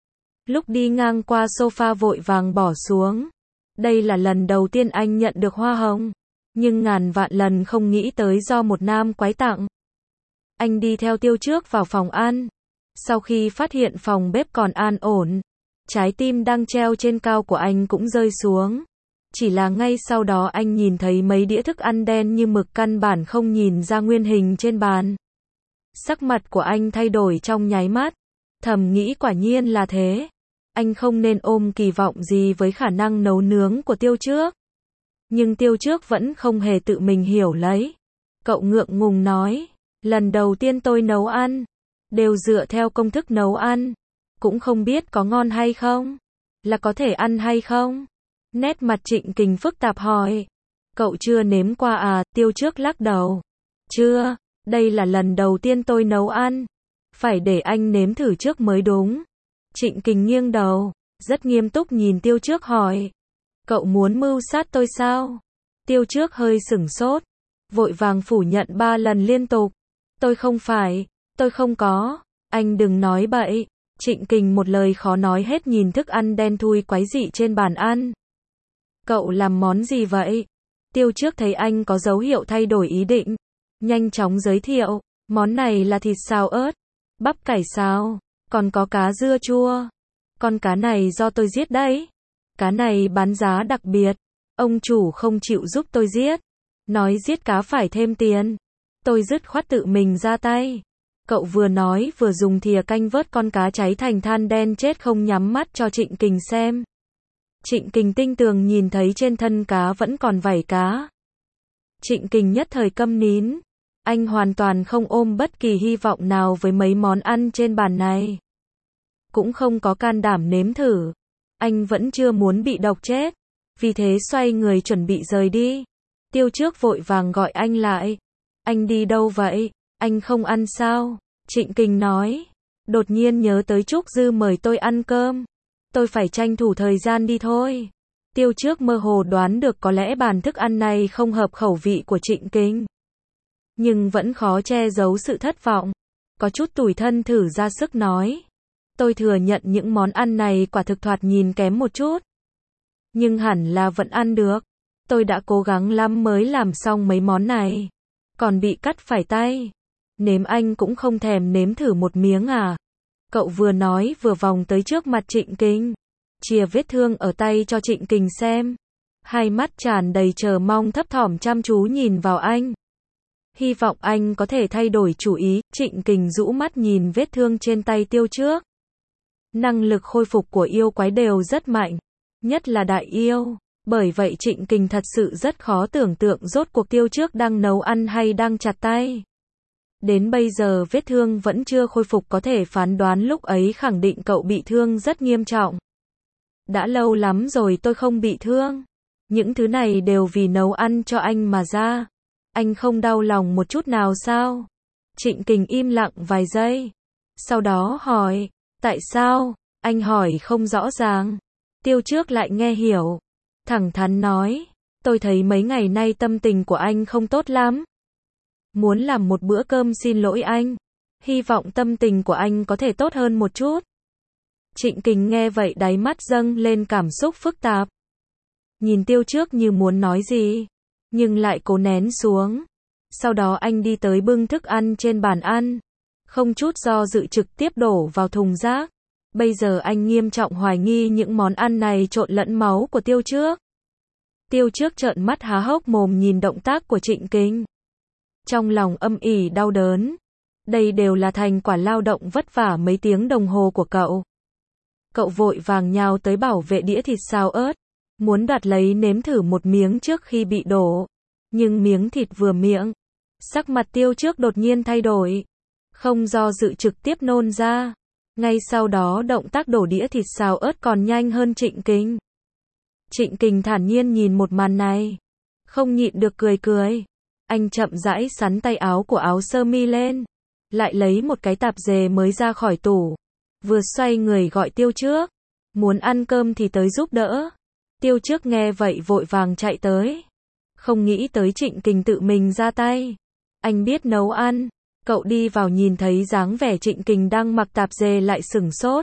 Lúc đi ngang qua sofa vội vàng bỏ xuống. Đây là lần đầu tiên anh nhận được hoa hồng, nhưng ngàn vạn lần không nghĩ tới do một nam quái tặng. Anh đi theo Tiêu Trước vào phòng ăn. Sau khi phát hiện phòng bếp còn an ổn, trái tim đang treo trên cao của anh cũng rơi xuống. Chỉ là ngay sau đó anh nhìn thấy mấy đĩa thức ăn đen như mực, căn bản không nhìn ra nguyên hình trên bàn. Sắc mặt của anh thay đổi trong nháy mắt. Thầm nghĩ quả nhiên là thế. Anh không nên ôm kỳ vọng gì với khả năng nấu nướng của Tiêu Trước. Nhưng Tiêu Trước vẫn không hề tự mình hiểu lấy. Cậu ngượng ngùng nói, lần đầu tiên tôi nấu ăn, đều dựa theo công thức nấu ăn. Cũng không biết có ngon hay không, là có thể ăn hay không. Nét mặt Trịnh Kình phức tạp hỏi, cậu chưa nếm qua à? Tiêu Trước lắc đầu, chưa, đây là lần đầu tiên tôi nấu ăn. Phải để anh nếm thử trước mới đúng. Trịnh Kình nghiêng đầu, rất nghiêm túc nhìn Tiêu Trước hỏi, cậu muốn mưu sát tôi sao? Tiêu Trước hơi sửng sốt, vội vàng phủ nhận 3 lần liên tục. Tôi không phải, tôi không có, anh đừng nói bậy. Trịnh Kình một lời khó nói hết nhìn thức ăn đen thui quái dị trên bàn ăn. Cậu làm món gì vậy? Tiêu Trước thấy anh có dấu hiệu thay đổi ý định, nhanh chóng giới thiệu, món này là thịt xào ớt, bắp cải xào, còn có cá dưa chua. Con cá này do tôi giết đấy. Cá này bán giá đặc biệt, ông chủ không chịu giúp tôi giết, nói giết cá phải thêm tiền. Tôi dứt khoát tự mình ra tay. Cậu vừa nói vừa dùng thìa canh vớt con cá cháy thành than đen chết không nhắm mắt cho Trịnh Kình xem. Trịnh Kình tinh tường nhìn thấy trên thân cá vẫn còn vảy cá. Trịnh Kình nhất thời câm nín. Anh hoàn toàn không ôm bất kỳ hy vọng nào với mấy món ăn trên bàn này. Cũng không có can đảm nếm thử. Anh vẫn chưa muốn bị độc chết. Vì thế xoay người chuẩn bị rời đi. Tiêu Trước vội vàng gọi anh lại. Anh đi đâu vậy? Anh không ăn sao? Trịnh Kình nói. Đột nhiên nhớ tới Trúc Dư mời tôi ăn cơm. Tôi phải tranh thủ thời gian đi thôi. Tiêu Trước mơ hồ đoán được có lẽ bàn thức ăn này không hợp khẩu vị của Trịnh Kình. Nhưng vẫn khó che giấu sự thất vọng. Có chút tủi thân thử ra sức nói. Tôi thừa nhận những món ăn này quả thực thoạt nhìn kém một chút. Nhưng hẳn là vẫn ăn được. Tôi đã cố gắng lắm mới làm xong mấy món này. Còn bị cắt phải tay. Nếm anh cũng không thèm nếm thử một miếng à? Cậu vừa nói vừa vòng tới trước mặt Trịnh Kình. Chìa vết thương ở tay cho Trịnh Kình xem. Hai mắt tràn đầy chờ mong thấp thỏm chăm chú nhìn vào anh. Hy vọng anh có thể thay đổi chủ ý. Trịnh Kình rũ mắt nhìn vết thương trên tay Tiêu Trước. Năng lực khôi phục của yêu quái đều rất mạnh. Nhất là đại yêu. Bởi vậy Trịnh Kình thật sự rất khó tưởng tượng rốt cuộc Tiêu Trước đang nấu ăn hay đang chặt tay. Đến bây giờ vết thương vẫn chưa khôi phục, có thể phán đoán lúc ấy khẳng định cậu bị thương rất nghiêm trọng. Đã lâu lắm rồi tôi không bị thương. Những thứ này đều vì nấu ăn cho anh mà ra. Anh không đau lòng một chút nào sao? Trịnh Kình im lặng vài giây. Sau đó hỏi. Tại sao? Anh hỏi không rõ ràng. Tiêu Trước lại nghe hiểu. Thẳng thắn nói. Tôi thấy mấy ngày nay tâm tình của anh không tốt lắm. Muốn làm một bữa cơm xin lỗi anh. Hy vọng tâm tình của anh có thể tốt hơn một chút. Trịnh Kình nghe vậy đáy mắt dâng lên cảm xúc phức tạp. Nhìn Tiêu Trước như muốn nói gì. Nhưng lại cố nén xuống. Sau đó anh đi tới bưng thức ăn trên bàn ăn. Không chút do dự trực tiếp đổ vào thùng rác. Bây giờ anh nghiêm trọng hoài nghi những món ăn này trộn lẫn máu của Tiêu Trước. Tiêu Trước trợn mắt há hốc mồm nhìn động tác của Trịnh Kình. Trong lòng âm ỉ đau đớn. Đây đều là thành quả lao động vất vả mấy tiếng đồng hồ của cậu. Cậu vội vàng nhào tới bảo vệ đĩa thịt xào ớt. Muốn đoạt lấy nếm thử một miếng trước khi bị đổ. Nhưng miếng thịt vừa miệng. Sắc mặt Tiêu Trước đột nhiên thay đổi. Không do dự trực tiếp nôn ra. Ngay sau đó động tác đổ đĩa thịt xào ớt còn nhanh hơn Trịnh Kình. Trịnh Kình thản nhiên nhìn một màn này. Không nhịn được cười cười. Anh chậm rãi xắn tay áo của áo sơ mi lên. Lại lấy một cái tạp dề mới ra khỏi tủ. Vừa xoay người gọi Tiêu Trước. Muốn ăn cơm thì tới giúp đỡ. Tiêu Trước nghe vậy vội vàng chạy tới. Không nghĩ tới Trịnh Kình tự mình ra tay. Anh biết nấu ăn. Cậu đi vào nhìn thấy dáng vẻ Trịnh Kình đang mặc tạp dề lại sửng sốt.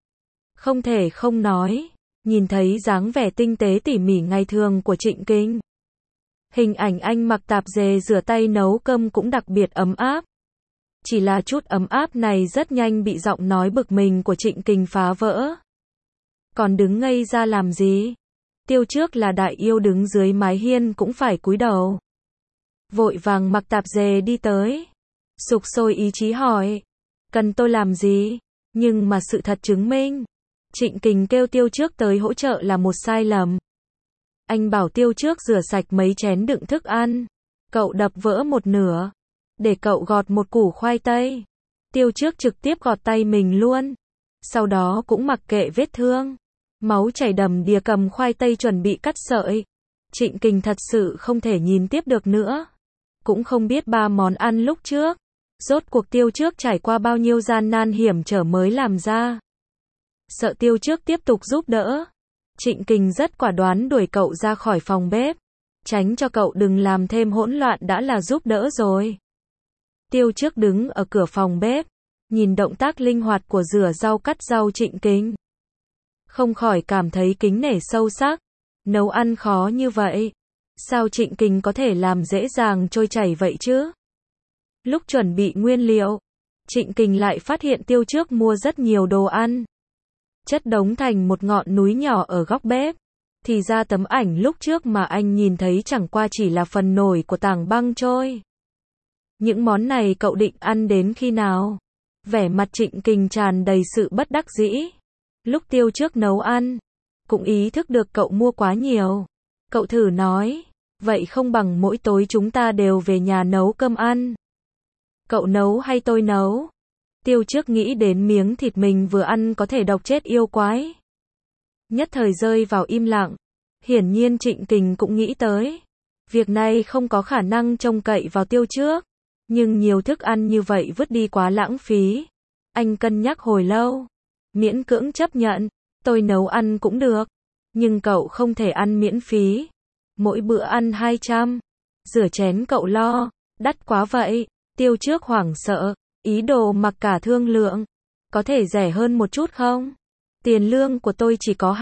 Không thể không nói. Nhìn thấy dáng vẻ tinh tế tỉ mỉ ngày thường của Trịnh Kình. Hình ảnh anh mặc tạp dề rửa tay nấu cơm cũng đặc biệt ấm áp. Chỉ là chút ấm áp này rất nhanh bị giọng nói bực mình của Trịnh Kình phá vỡ. Còn đứng ngây ra làm gì? Tiêu Trước là đại yêu đứng dưới mái hiên cũng phải cúi đầu. Vội vàng mặc tạp dề đi tới. Sục sôi ý chí hỏi. Cần tôi làm gì? Nhưng mà sự thật chứng minh. Trịnh Kình kêu Tiêu Trước tới hỗ trợ là một sai lầm. Anh bảo Tiêu Trước rửa sạch mấy chén đựng thức ăn. Cậu đập vỡ một nửa. Để cậu gọt một củ khoai tây. Tiêu Trước trực tiếp gọt tay mình luôn. Sau đó cũng mặc kệ vết thương. Máu chảy đầm đìa cầm khoai tây chuẩn bị cắt sợi. Trịnh Kình thật sự không thể nhìn tiếp được nữa. Cũng không biết ba món ăn lúc trước. Rốt cuộc Tiêu Trước trải qua bao nhiêu gian nan hiểm trở mới làm ra. Sợ Tiêu Trước tiếp tục giúp đỡ. Trịnh Kình rất quả đoán đuổi cậu ra khỏi phòng bếp. Tránh cho cậu đừng làm thêm hỗn loạn đã là giúp đỡ rồi. Tiêu Trước đứng ở cửa phòng bếp. Nhìn động tác linh hoạt của rửa rau cắt rau Trịnh Kình. Không khỏi cảm thấy kính nể sâu sắc. Nấu ăn khó như vậy. Sao Trịnh Kình có thể làm dễ dàng trôi chảy vậy chứ? Lúc chuẩn bị nguyên liệu. Trịnh Kình lại phát hiện Tiêu Trước mua rất nhiều đồ ăn. Chất đống thành một ngọn núi nhỏ ở góc bếp. Thì ra tấm ảnh lúc trước mà anh nhìn thấy chẳng qua chỉ là phần nổi của tảng băng trôi. Những món này cậu định ăn đến khi nào? Vẻ mặt Trịnh Kình tràn đầy sự bất đắc dĩ. Lúc Tiêu Trước nấu ăn, cũng ý thức được cậu mua quá nhiều. Cậu thử nói, vậy không bằng mỗi tối chúng ta đều về nhà nấu cơm ăn. Cậu nấu hay tôi nấu? Tiêu Trước nghĩ đến miếng thịt mình vừa ăn có thể độc chết yêu quái. Nhất thời rơi vào im lặng. Hiển nhiên Trịnh Kình cũng nghĩ tới. Việc này không có khả năng trông cậy vào Tiêu Trước. Nhưng nhiều thức ăn như vậy vứt đi quá lãng phí. Anh cân nhắc hồi lâu. Miễn cưỡng chấp nhận. Tôi nấu ăn cũng được. Nhưng cậu không thể ăn miễn phí. Mỗi bữa ăn 200. Rửa chén cậu lo. Đắt quá vậy. Tiêu Trước hoảng sợ. Ý đồ mặc cả thương lượng. Có thể rẻ hơn một chút không? Tiền lương của tôi chỉ có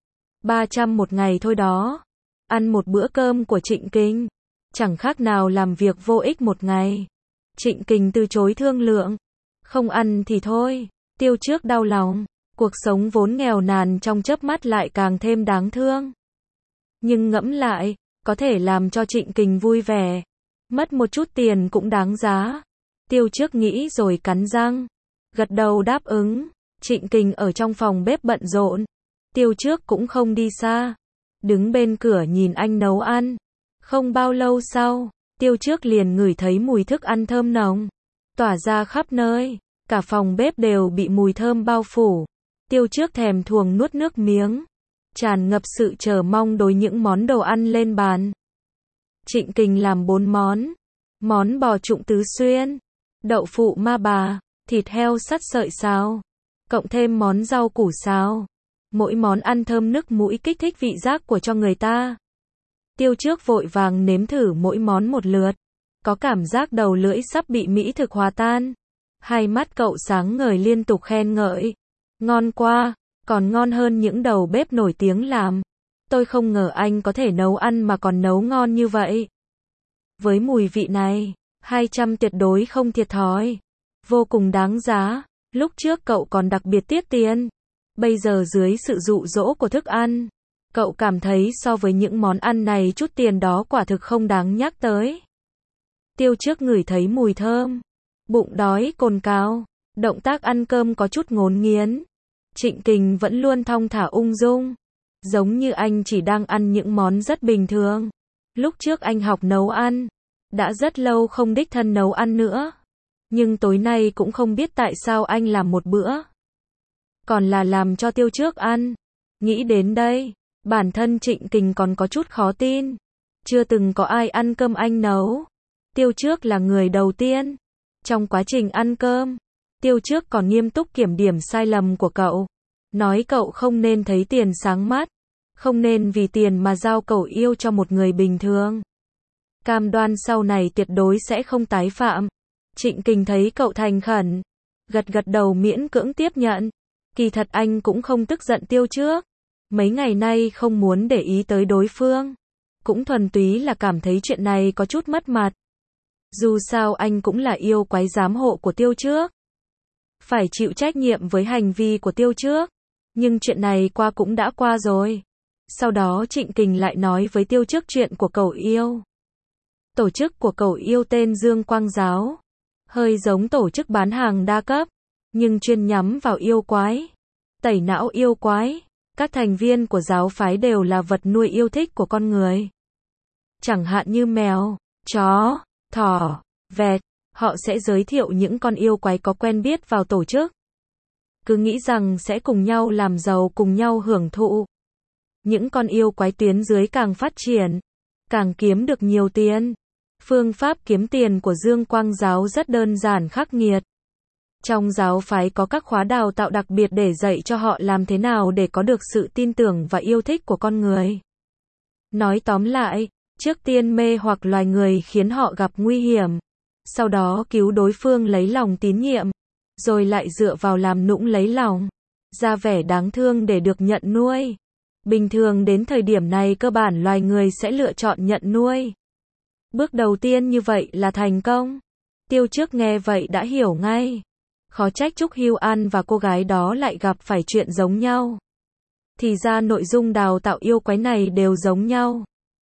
300 một ngày thôi đó. Ăn một bữa cơm của Trịnh Kình. Chẳng khác nào làm việc vô ích một ngày. Trịnh Kình từ chối thương lượng. Không ăn thì thôi. Tiêu Trước đau lòng. Cuộc sống vốn nghèo nàn trong chớp mắt lại càng thêm đáng thương. Nhưng ngẫm lại, có thể làm cho Trịnh Kình vui vẻ. Mất một chút tiền cũng đáng giá. Tiêu Trước nghĩ rồi cắn răng. Gật đầu đáp ứng. Trịnh Kình ở trong phòng bếp bận rộn. Tiêu Trước cũng không đi xa. Đứng bên cửa nhìn anh nấu ăn. Không bao lâu sau, Tiêu Trước liền ngửi thấy mùi thức ăn thơm nồng. Tỏa ra khắp nơi. Cả phòng bếp đều bị mùi thơm bao phủ. Tiêu Trước thèm thuồng nuốt nước miếng. Tràn ngập sự chờ mong đối những món đồ ăn lên bàn. Trịnh Kình làm 4 món. Món bò trụng tứ xuyên. Đậu phụ ma bà. Thịt heo sắt sợi xào. Cộng thêm món rau củ xào. Mỗi món ăn thơm nức mũi kích thích vị giác của cho người ta. Tiêu Trước vội vàng nếm thử mỗi món một lượt. Có cảm giác đầu lưỡi sắp bị mỹ thực hòa tan. Hai mắt cậu sáng ngời liên tục khen ngợi. Ngon quá, còn ngon hơn những đầu bếp nổi tiếng làm. Tôi không ngờ anh có thể nấu ăn mà còn nấu ngon như vậy. Với mùi vị này, 200 tuyệt đối không thiệt thòi. Vô cùng đáng giá. Lúc trước cậu còn đặc biệt tiếc tiền. Bây giờ dưới sự dụ dỗ của thức ăn, cậu cảm thấy so với những món ăn này chút tiền đó quả thực không đáng nhắc tới. Tiêu Trước ngửi thấy mùi thơm. Bụng đói cồn cào. Động tác ăn cơm có chút ngốn nghiến. Trịnh Kình vẫn luôn thong thả ung dung. Giống như anh chỉ đang ăn những món rất bình thường. Lúc trước anh học nấu ăn. Đã rất lâu không đích thân nấu ăn nữa. Nhưng tối nay cũng không biết tại sao anh làm một bữa. Còn là làm cho Tiêu Trước ăn. Nghĩ đến đây, bản thân Trịnh Kình còn có chút khó tin. Chưa từng có ai ăn cơm anh nấu. Tiêu Trước là người đầu tiên. Trong quá trình ăn cơm, Tiêu Trước còn nghiêm túc kiểm điểm sai lầm của cậu. Nói cậu không nên thấy tiền sáng mắt. Không nên vì tiền mà giao cậu yêu cho một người bình thường. Cam đoan sau này tuyệt đối sẽ không tái phạm. Trịnh Kình thấy cậu thành khẩn. Gật gật đầu miễn cưỡng tiếp nhận. Kỳ thật anh cũng không tức giận Tiêu Trước. Mấy ngày nay không muốn để ý tới đối phương. Cũng thuần túy là cảm thấy chuyện này có chút mất mặt. Dù sao anh cũng là yêu quái giám hộ của Tiêu Trước. Phải chịu trách nhiệm với hành vi của Tiêu Trước. Nhưng chuyện này qua cũng đã qua rồi. Sau đó Trịnh Kình lại nói với Tiêu Trước chuyện của cậu yêu. Tổ chức của cậu yêu tên Dương Quang Giáo. Hơi giống tổ chức bán hàng đa cấp. Nhưng chuyên nhắm vào yêu quái. Tẩy não yêu quái. Các thành viên của giáo phái đều là vật nuôi yêu thích của con người. Chẳng hạn như mèo, chó, thỏ, vẹt. Họ sẽ giới thiệu những con yêu quái có quen biết vào tổ chức. Cứ nghĩ rằng sẽ cùng nhau làm giàu, cùng nhau hưởng thụ. Những con yêu quái tuyến dưới càng phát triển, càng kiếm được nhiều tiền. Phương pháp kiếm tiền của Dương Quang Giáo rất đơn giản khắc nghiệt. Trong giáo phái có các khóa đào tạo đặc biệt để dạy cho họ làm thế nào để có được sự tin tưởng và yêu thích của con người. Nói tóm lại, trước tiên mê hoặc loài người khiến họ gặp nguy hiểm. Sau đó cứu đối phương lấy lòng tín nhiệm. Rồi lại dựa vào làm nũng lấy lòng. Ra vẻ đáng thương để được nhận nuôi. Bình thường đến thời điểm này cơ bản loài người sẽ lựa chọn nhận nuôi. Bước đầu tiên như vậy là thành công. Tiêu Trước nghe vậy đã hiểu ngay. Khó trách Trúc Hưu An và cô gái đó lại gặp phải chuyện giống nhau. Thì ra nội dung đào tạo yêu quái này đều giống nhau.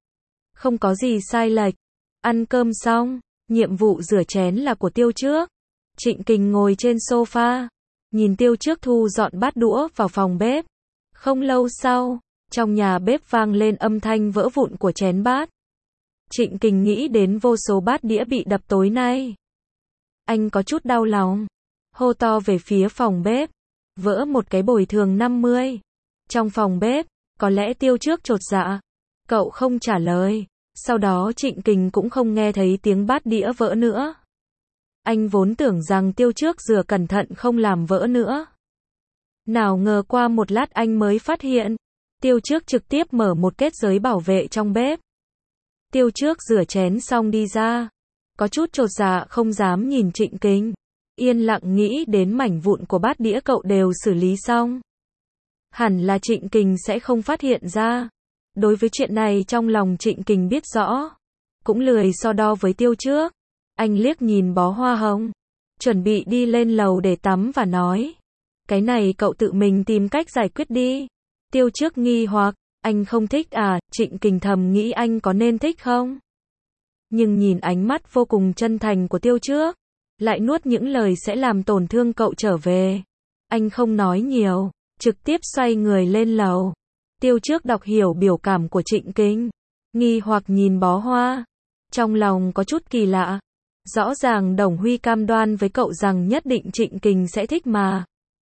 Không có gì sai lệch. Ăn cơm xong, nhiệm vụ rửa chén là của Tiêu Trước. Trịnh Kình ngồi trên sofa, nhìn Tiêu Trước thu dọn bát đũa vào phòng bếp. Không lâu sau, Trong nhà bếp vang lên âm thanh vỡ vụn của chén bát. Trịnh Kình nghĩ đến vô số bát đĩa bị đập tối nay. Anh có chút đau lòng. Hô to về phía phòng bếp. Vỡ một cái bồi thường 50. Trong phòng bếp, có lẽ Tiêu Trước chột dạ. Cậu không trả lời. Sau đó Trịnh Kình cũng không nghe thấy tiếng bát đĩa vỡ nữa. Anh vốn tưởng rằng Tiêu Trước rửa cẩn thận không làm vỡ nữa. Nào ngờ qua một lát anh mới phát hiện. Tiêu Trước trực tiếp mở một kết giới bảo vệ trong bếp. Tiêu Trước rửa chén xong đi ra. Có chút chột dạ không dám nhìn Trịnh Kình. Yên lặng nghĩ đến mảnh vụn của bát đĩa cậu đều xử lý xong. Hẳn là Trịnh Kình sẽ không phát hiện ra. Đối với chuyện này trong lòng Trịnh Kình biết rõ. Cũng lười so đo với Tiêu Trước. Anh liếc nhìn bó hoa hồng. Chuẩn bị đi lên lầu để tắm và nói. Cái này cậu tự mình tìm cách giải quyết đi. Tiêu Trước nghi hoặc. Anh không thích à? Trịnh Kình thầm nghĩ anh có nên thích không? Nhưng nhìn ánh mắt vô cùng chân thành của Tiêu Trước. Lại nuốt những lời sẽ làm tổn thương cậu trở về. Anh không nói nhiều. Trực tiếp xoay người lên lầu. Tiêu Trước đọc hiểu biểu cảm của Trịnh Kình. Nghi hoặc nhìn bó hoa. Trong lòng có chút kỳ lạ. Rõ ràng Đồng Huy cam đoan với cậu rằng nhất định Trịnh Kình sẽ thích mà.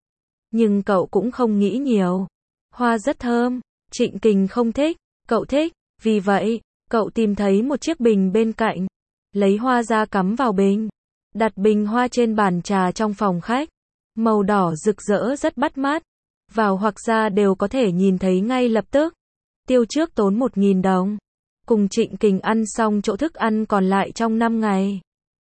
Nhưng cậu cũng không nghĩ nhiều. Hoa rất thơm. Trịnh Kình không thích. Cậu thích. Vì vậy, cậu tìm thấy một chiếc bình bên cạnh. Lấy hoa ra cắm vào bình. Đặt bình hoa trên bàn trà trong phòng khách. Màu đỏ rực rỡ rất bắt mắt. Vào hoặc ra đều có thể nhìn thấy ngay lập tức. Tiêu Trước tốn 1.000 đồng. Cùng Trịnh Kình ăn xong chỗ thức ăn còn lại trong 5 ngày.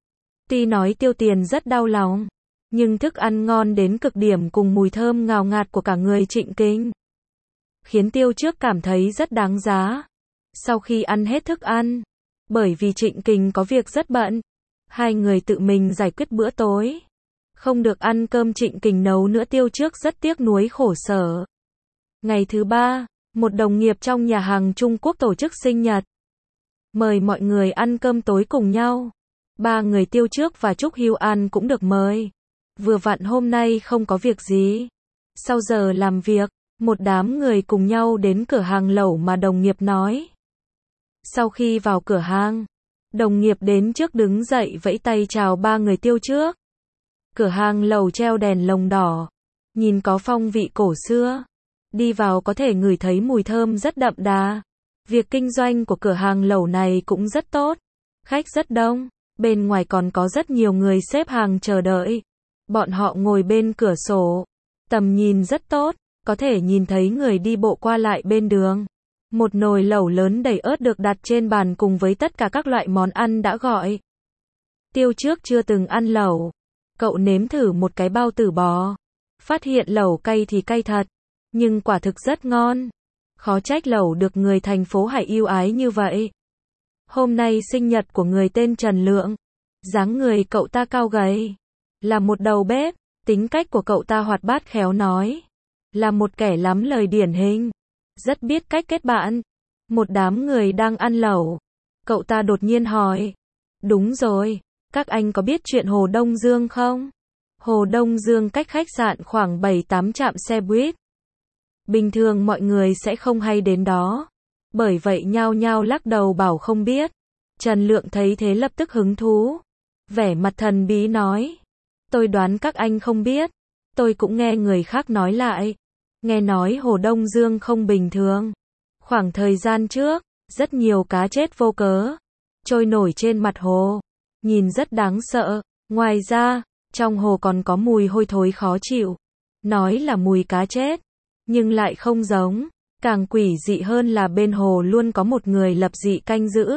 Tuy nói tiêu tiền rất đau lòng. Nhưng thức ăn ngon đến cực điểm cùng mùi thơm ngào ngạt của cả người Trịnh Kình. Khiến Tiêu Trước cảm thấy rất đáng giá. Sau khi ăn hết thức ăn. Bởi vì Trịnh Kình có việc rất bận. Hai người tự mình giải quyết bữa tối. Không được ăn cơm Trịnh Kình nấu nữa. Tiêu Trước rất tiếc nuối khổ sở. Ngày thứ 3, một đồng nghiệp trong nhà hàng Trung Quốc tổ chức sinh nhật. Mời mọi người ăn cơm tối cùng nhau. 3 người Tiêu Trước và Trúc Hưu An cũng được mời. Vừa vặn hôm nay không có việc gì. Sau giờ làm việc, một đám người cùng nhau đến cửa hàng lẩu mà đồng nghiệp nói. Sau khi vào cửa hàng, đồng nghiệp đến trước đứng dậy vẫy tay chào 3 người Tiêu Trước. Cửa hàng lẩu treo đèn lồng đỏ. Nhìn có phong vị cổ xưa. Đi vào có thể ngửi thấy mùi thơm rất đậm đà. Việc kinh doanh của cửa hàng lẩu này cũng rất tốt. Khách rất đông. Bên ngoài còn có rất nhiều người xếp hàng chờ đợi. Bọn họ ngồi bên cửa sổ. Tầm nhìn rất tốt. Có thể nhìn thấy người đi bộ qua lại bên đường. Một nồi lẩu lớn đầy ớt được đặt trên bàn cùng với tất cả các loại món ăn đã gọi. Tiêu Trước chưa từng ăn lẩu. Cậu nếm thử một cái bao tử bò. Phát hiện lẩu cay thì cay thật. Nhưng quả thực rất ngon. Khó trách lẩu được người thành phố Hải yêu ái như vậy. Hôm nay sinh nhật của người tên Trần Lượng. Dáng người cậu ta cao gầy. Là một đầu bếp. Tính cách của cậu ta hoạt bát khéo nói. Là một kẻ lắm lời điển hình. Rất biết cách kết bạn. Một đám người đang ăn lẩu. Cậu ta đột nhiên hỏi. Đúng rồi. Các anh có biết chuyện Hồ Đông Dương không? Hồ Đông Dương cách khách sạn khoảng 7-8 trạm xe buýt. Bình thường mọi người sẽ không hay đến đó. Bởi vậy nhao nhao lắc đầu bảo không biết. Trần Lượng thấy thế lập tức hứng thú. Vẻ mặt thần bí nói. Tôi đoán các anh không biết. Tôi cũng nghe người khác nói lại. Nghe nói Hồ Đông Dương không bình thường. Khoảng thời gian trước, rất nhiều cá chết vô cớ. Trôi nổi trên mặt hồ. Nhìn rất đáng sợ. Ngoài ra, trong hồ còn có mùi hôi thối khó chịu. Nói là mùi cá chết. Nhưng lại không giống. Càng quỷ dị hơn là bên hồ luôn có một người lập dị canh giữ.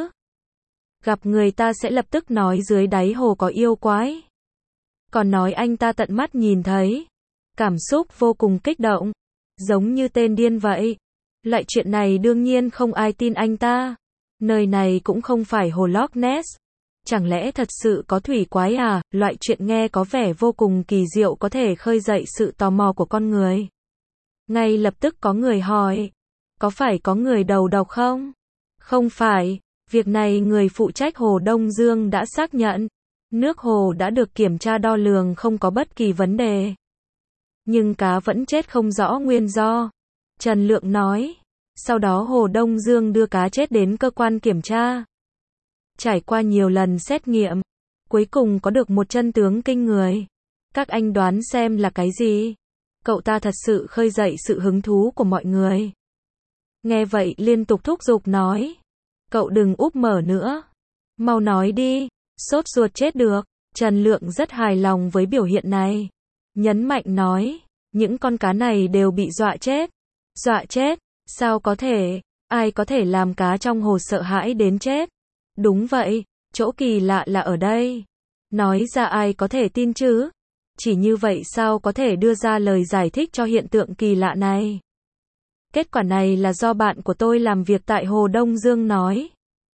Gặp người ta sẽ lập tức nói dưới đáy hồ có yêu quái. Còn nói anh ta tận mắt nhìn thấy. Cảm xúc vô cùng kích động. Giống như tên điên vậy. Loại chuyện này đương nhiên không ai tin anh ta. Nơi này cũng không phải hồ Loch Ness. Chẳng lẽ thật sự có thủy quái à? Loại chuyện nghe có vẻ vô cùng kỳ diệu có thể khơi dậy sự tò mò của con người. Ngay lập tức có người hỏi. Có phải có người đầu độc không? Không phải. Việc này người phụ trách Hồ Đông Dương đã xác nhận. Nước hồ đã được kiểm tra đo lường không có bất kỳ vấn đề. Nhưng cá vẫn chết không rõ nguyên do. Trần Lượng nói. Sau đó Hồ Đông Dương đưa cá chết đến cơ quan kiểm tra. Trải qua nhiều lần xét nghiệm, cuối cùng có được một chân tướng kinh người. Các anh đoán xem là cái gì? Cậu ta thật sự khơi dậy sự hứng thú của mọi người. Nghe vậy liên tục thúc giục nói. Cậu đừng úp mở nữa. Mau nói đi, sốt ruột chết được. Trần Lượng rất hài lòng với biểu hiện này. Nhấn mạnh nói, những con cá này đều bị dọa chết. Dọa chết? Sao có thể? Ai có thể làm cá trong hồ sợ hãi đến chết? Đúng vậy, chỗ kỳ lạ là ở đây. Nói ra ai có thể tin chứ? Chỉ như vậy sao có thể đưa ra lời giải thích cho hiện tượng kỳ lạ này? Kết quả này là do bạn của tôi làm việc tại Hồ Đông Dương nói.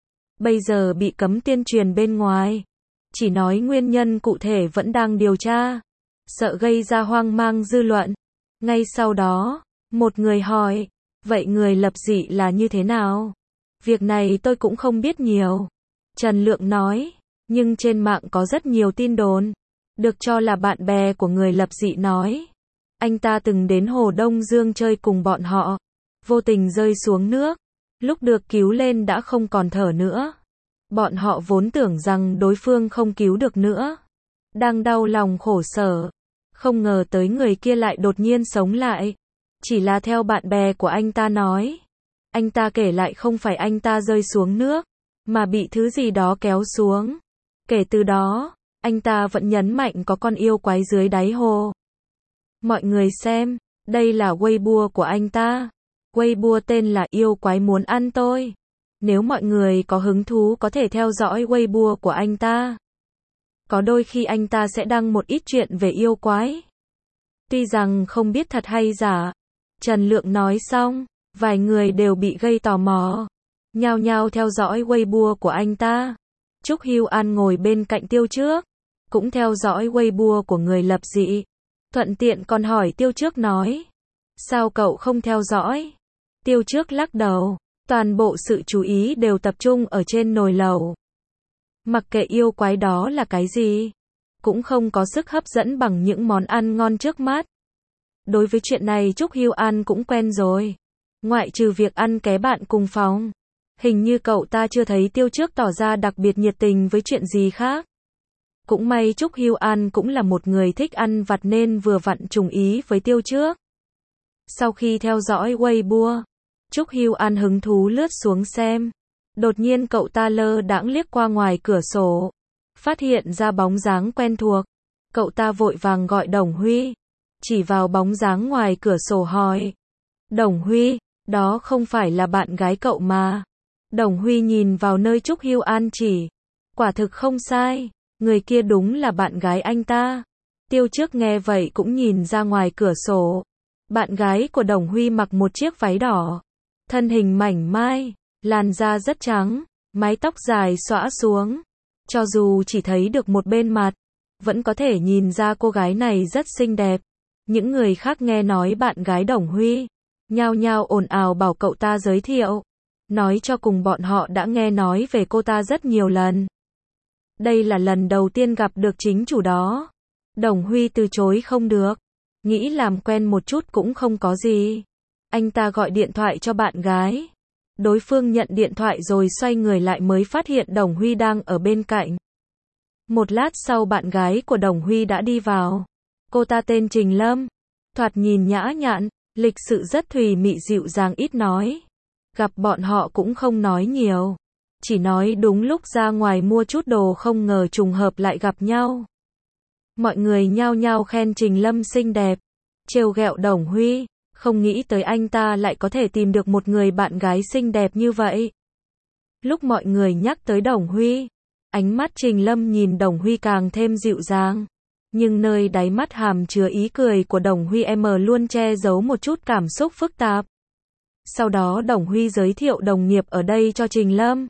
Bây giờ bị cấm tuyên truyền bên ngoài. Chỉ nói nguyên nhân cụ thể vẫn đang điều tra. Sợ gây ra hoang mang dư luận. Ngay sau đó, một người hỏi, vậy người lập dị là như thế nào? Việc này tôi cũng không biết nhiều. Trần Lượng nói, nhưng trên mạng có rất nhiều tin đồn. Được cho là bạn bè của người lập dị nói. Anh ta từng đến Hồ Đông Dương chơi cùng bọn họ. Vô tình rơi xuống nước. Lúc được cứu lên đã không còn thở nữa. Bọn họ vốn tưởng rằng đối phương không cứu được nữa. Đang đau lòng khổ sở. Không ngờ tới người kia lại đột nhiên sống lại. Chỉ là theo bạn bè của anh ta nói. Anh ta kể lại không phải anh ta rơi xuống nước, mà bị thứ gì đó kéo xuống. Kể từ đó, anh ta vẫn nhấn mạnh có con yêu quái dưới đáy hồ. Mọi người xem, đây là Weibo của anh ta. Weibo tên là yêu quái muốn ăn tôi. Nếu mọi người có hứng thú có thể theo dõi Weibo của anh ta. Có đôi khi anh ta sẽ đăng một ít chuyện về yêu quái. Tuy rằng không biết thật hay giả. Trần Lượng nói xong, vài người đều bị gây tò mò. Nhao nhao theo dõi Weibo của anh ta. Trúc Hưu An ngồi bên cạnh Tiêu Trước. Cũng theo dõi Weibo của người lập dị. Thuận tiện còn hỏi Tiêu Trước nói. Sao cậu không theo dõi? Tiêu Trước lắc đầu. Toàn bộ sự chú ý đều tập trung ở trên nồi lẩu. Mặc kệ yêu quái đó là cái gì, cũng không có sức hấp dẫn bằng những món ăn ngon trước mắt. Đối với chuyện này Trúc Hưu An cũng quen rồi. Ngoại trừ việc ăn ké bạn cùng phòng, hình như cậu ta chưa thấy Tiêu Trước tỏ ra đặc biệt nhiệt tình với chuyện gì khác. Cũng may Trúc Hưu An cũng là một người thích ăn vặt nên vừa vặn trùng ý với Tiêu Trước. Sau khi theo dõi Weibo, Trúc Hưu An hứng thú lướt xuống xem. Đột nhiên cậu ta lơ đãng liếc qua ngoài cửa sổ. Phát hiện ra bóng dáng quen thuộc. Cậu ta vội vàng gọi Đồng Huy. Chỉ vào bóng dáng ngoài cửa sổ hỏi. Đồng Huy, đó không phải là bạn gái cậu mà. Đồng Huy nhìn vào nơi Trúc Hưu An chỉ. Quả thực không sai. Người kia đúng là bạn gái anh ta. Tiêu Trước nghe vậy cũng nhìn ra ngoài cửa sổ. Bạn gái của Đồng Huy mặc một chiếc váy đỏ. Thân hình mảnh mai, làn da rất trắng, mái tóc dài xõa xuống. Cho dù chỉ thấy được một bên mặt, vẫn có thể nhìn ra cô gái này rất xinh đẹp. Những người khác nghe nói bạn gái Đồng Huy, nhao nhao ồn ào bảo cậu ta giới thiệu. Nói cho cùng bọn họ đã nghe nói về cô ta rất nhiều lần. Đây là lần đầu tiên gặp được chính chủ đó. Đồng Huy từ chối không được. Nghĩ làm quen một chút cũng không có gì. Anh ta gọi điện thoại cho bạn gái. Đối phương nhận điện thoại rồi xoay người lại mới phát hiện Đồng Huy đang ở bên cạnh. Một lát sau bạn gái của Đồng Huy đã đi vào. Cô ta tên Trình Lâm. Thoạt nhìn nhã nhặn, lịch sự rất thùy mị dịu dàng ít nói. Gặp bọn họ cũng không nói nhiều. Chỉ nói đúng lúc ra ngoài mua chút đồ không ngờ trùng hợp lại gặp nhau. Mọi người nhao nhao khen Trình Lâm xinh đẹp. Trêu ghẹo Đồng Huy. Không nghĩ tới anh ta lại có thể tìm được một người bạn gái xinh đẹp như vậy. Lúc mọi người nhắc tới Đồng Huy, ánh mắt Trình Lâm nhìn Đồng Huy càng thêm dịu dàng. Nhưng nơi đáy mắt hàm chứa ý cười của Đồng Huy luôn che giấu một chút cảm xúc phức tạp. Sau đó Đồng Huy giới thiệu đồng nghiệp ở đây cho Trình Lâm.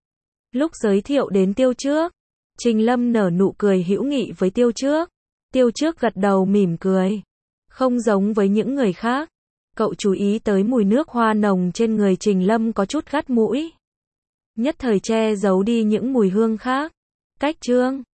Lúc giới thiệu đến Tiêu Trước, Trình Lâm nở nụ cười hữu nghị với Tiêu Trước. Tiêu Trước gật đầu mỉm cười. Không giống với những người khác. Cậu chú ý tới mùi nước hoa nồng trên người Trình Lâm có chút gắt mũi. Nhất thời che giấu đi những mùi hương khác. Cách chương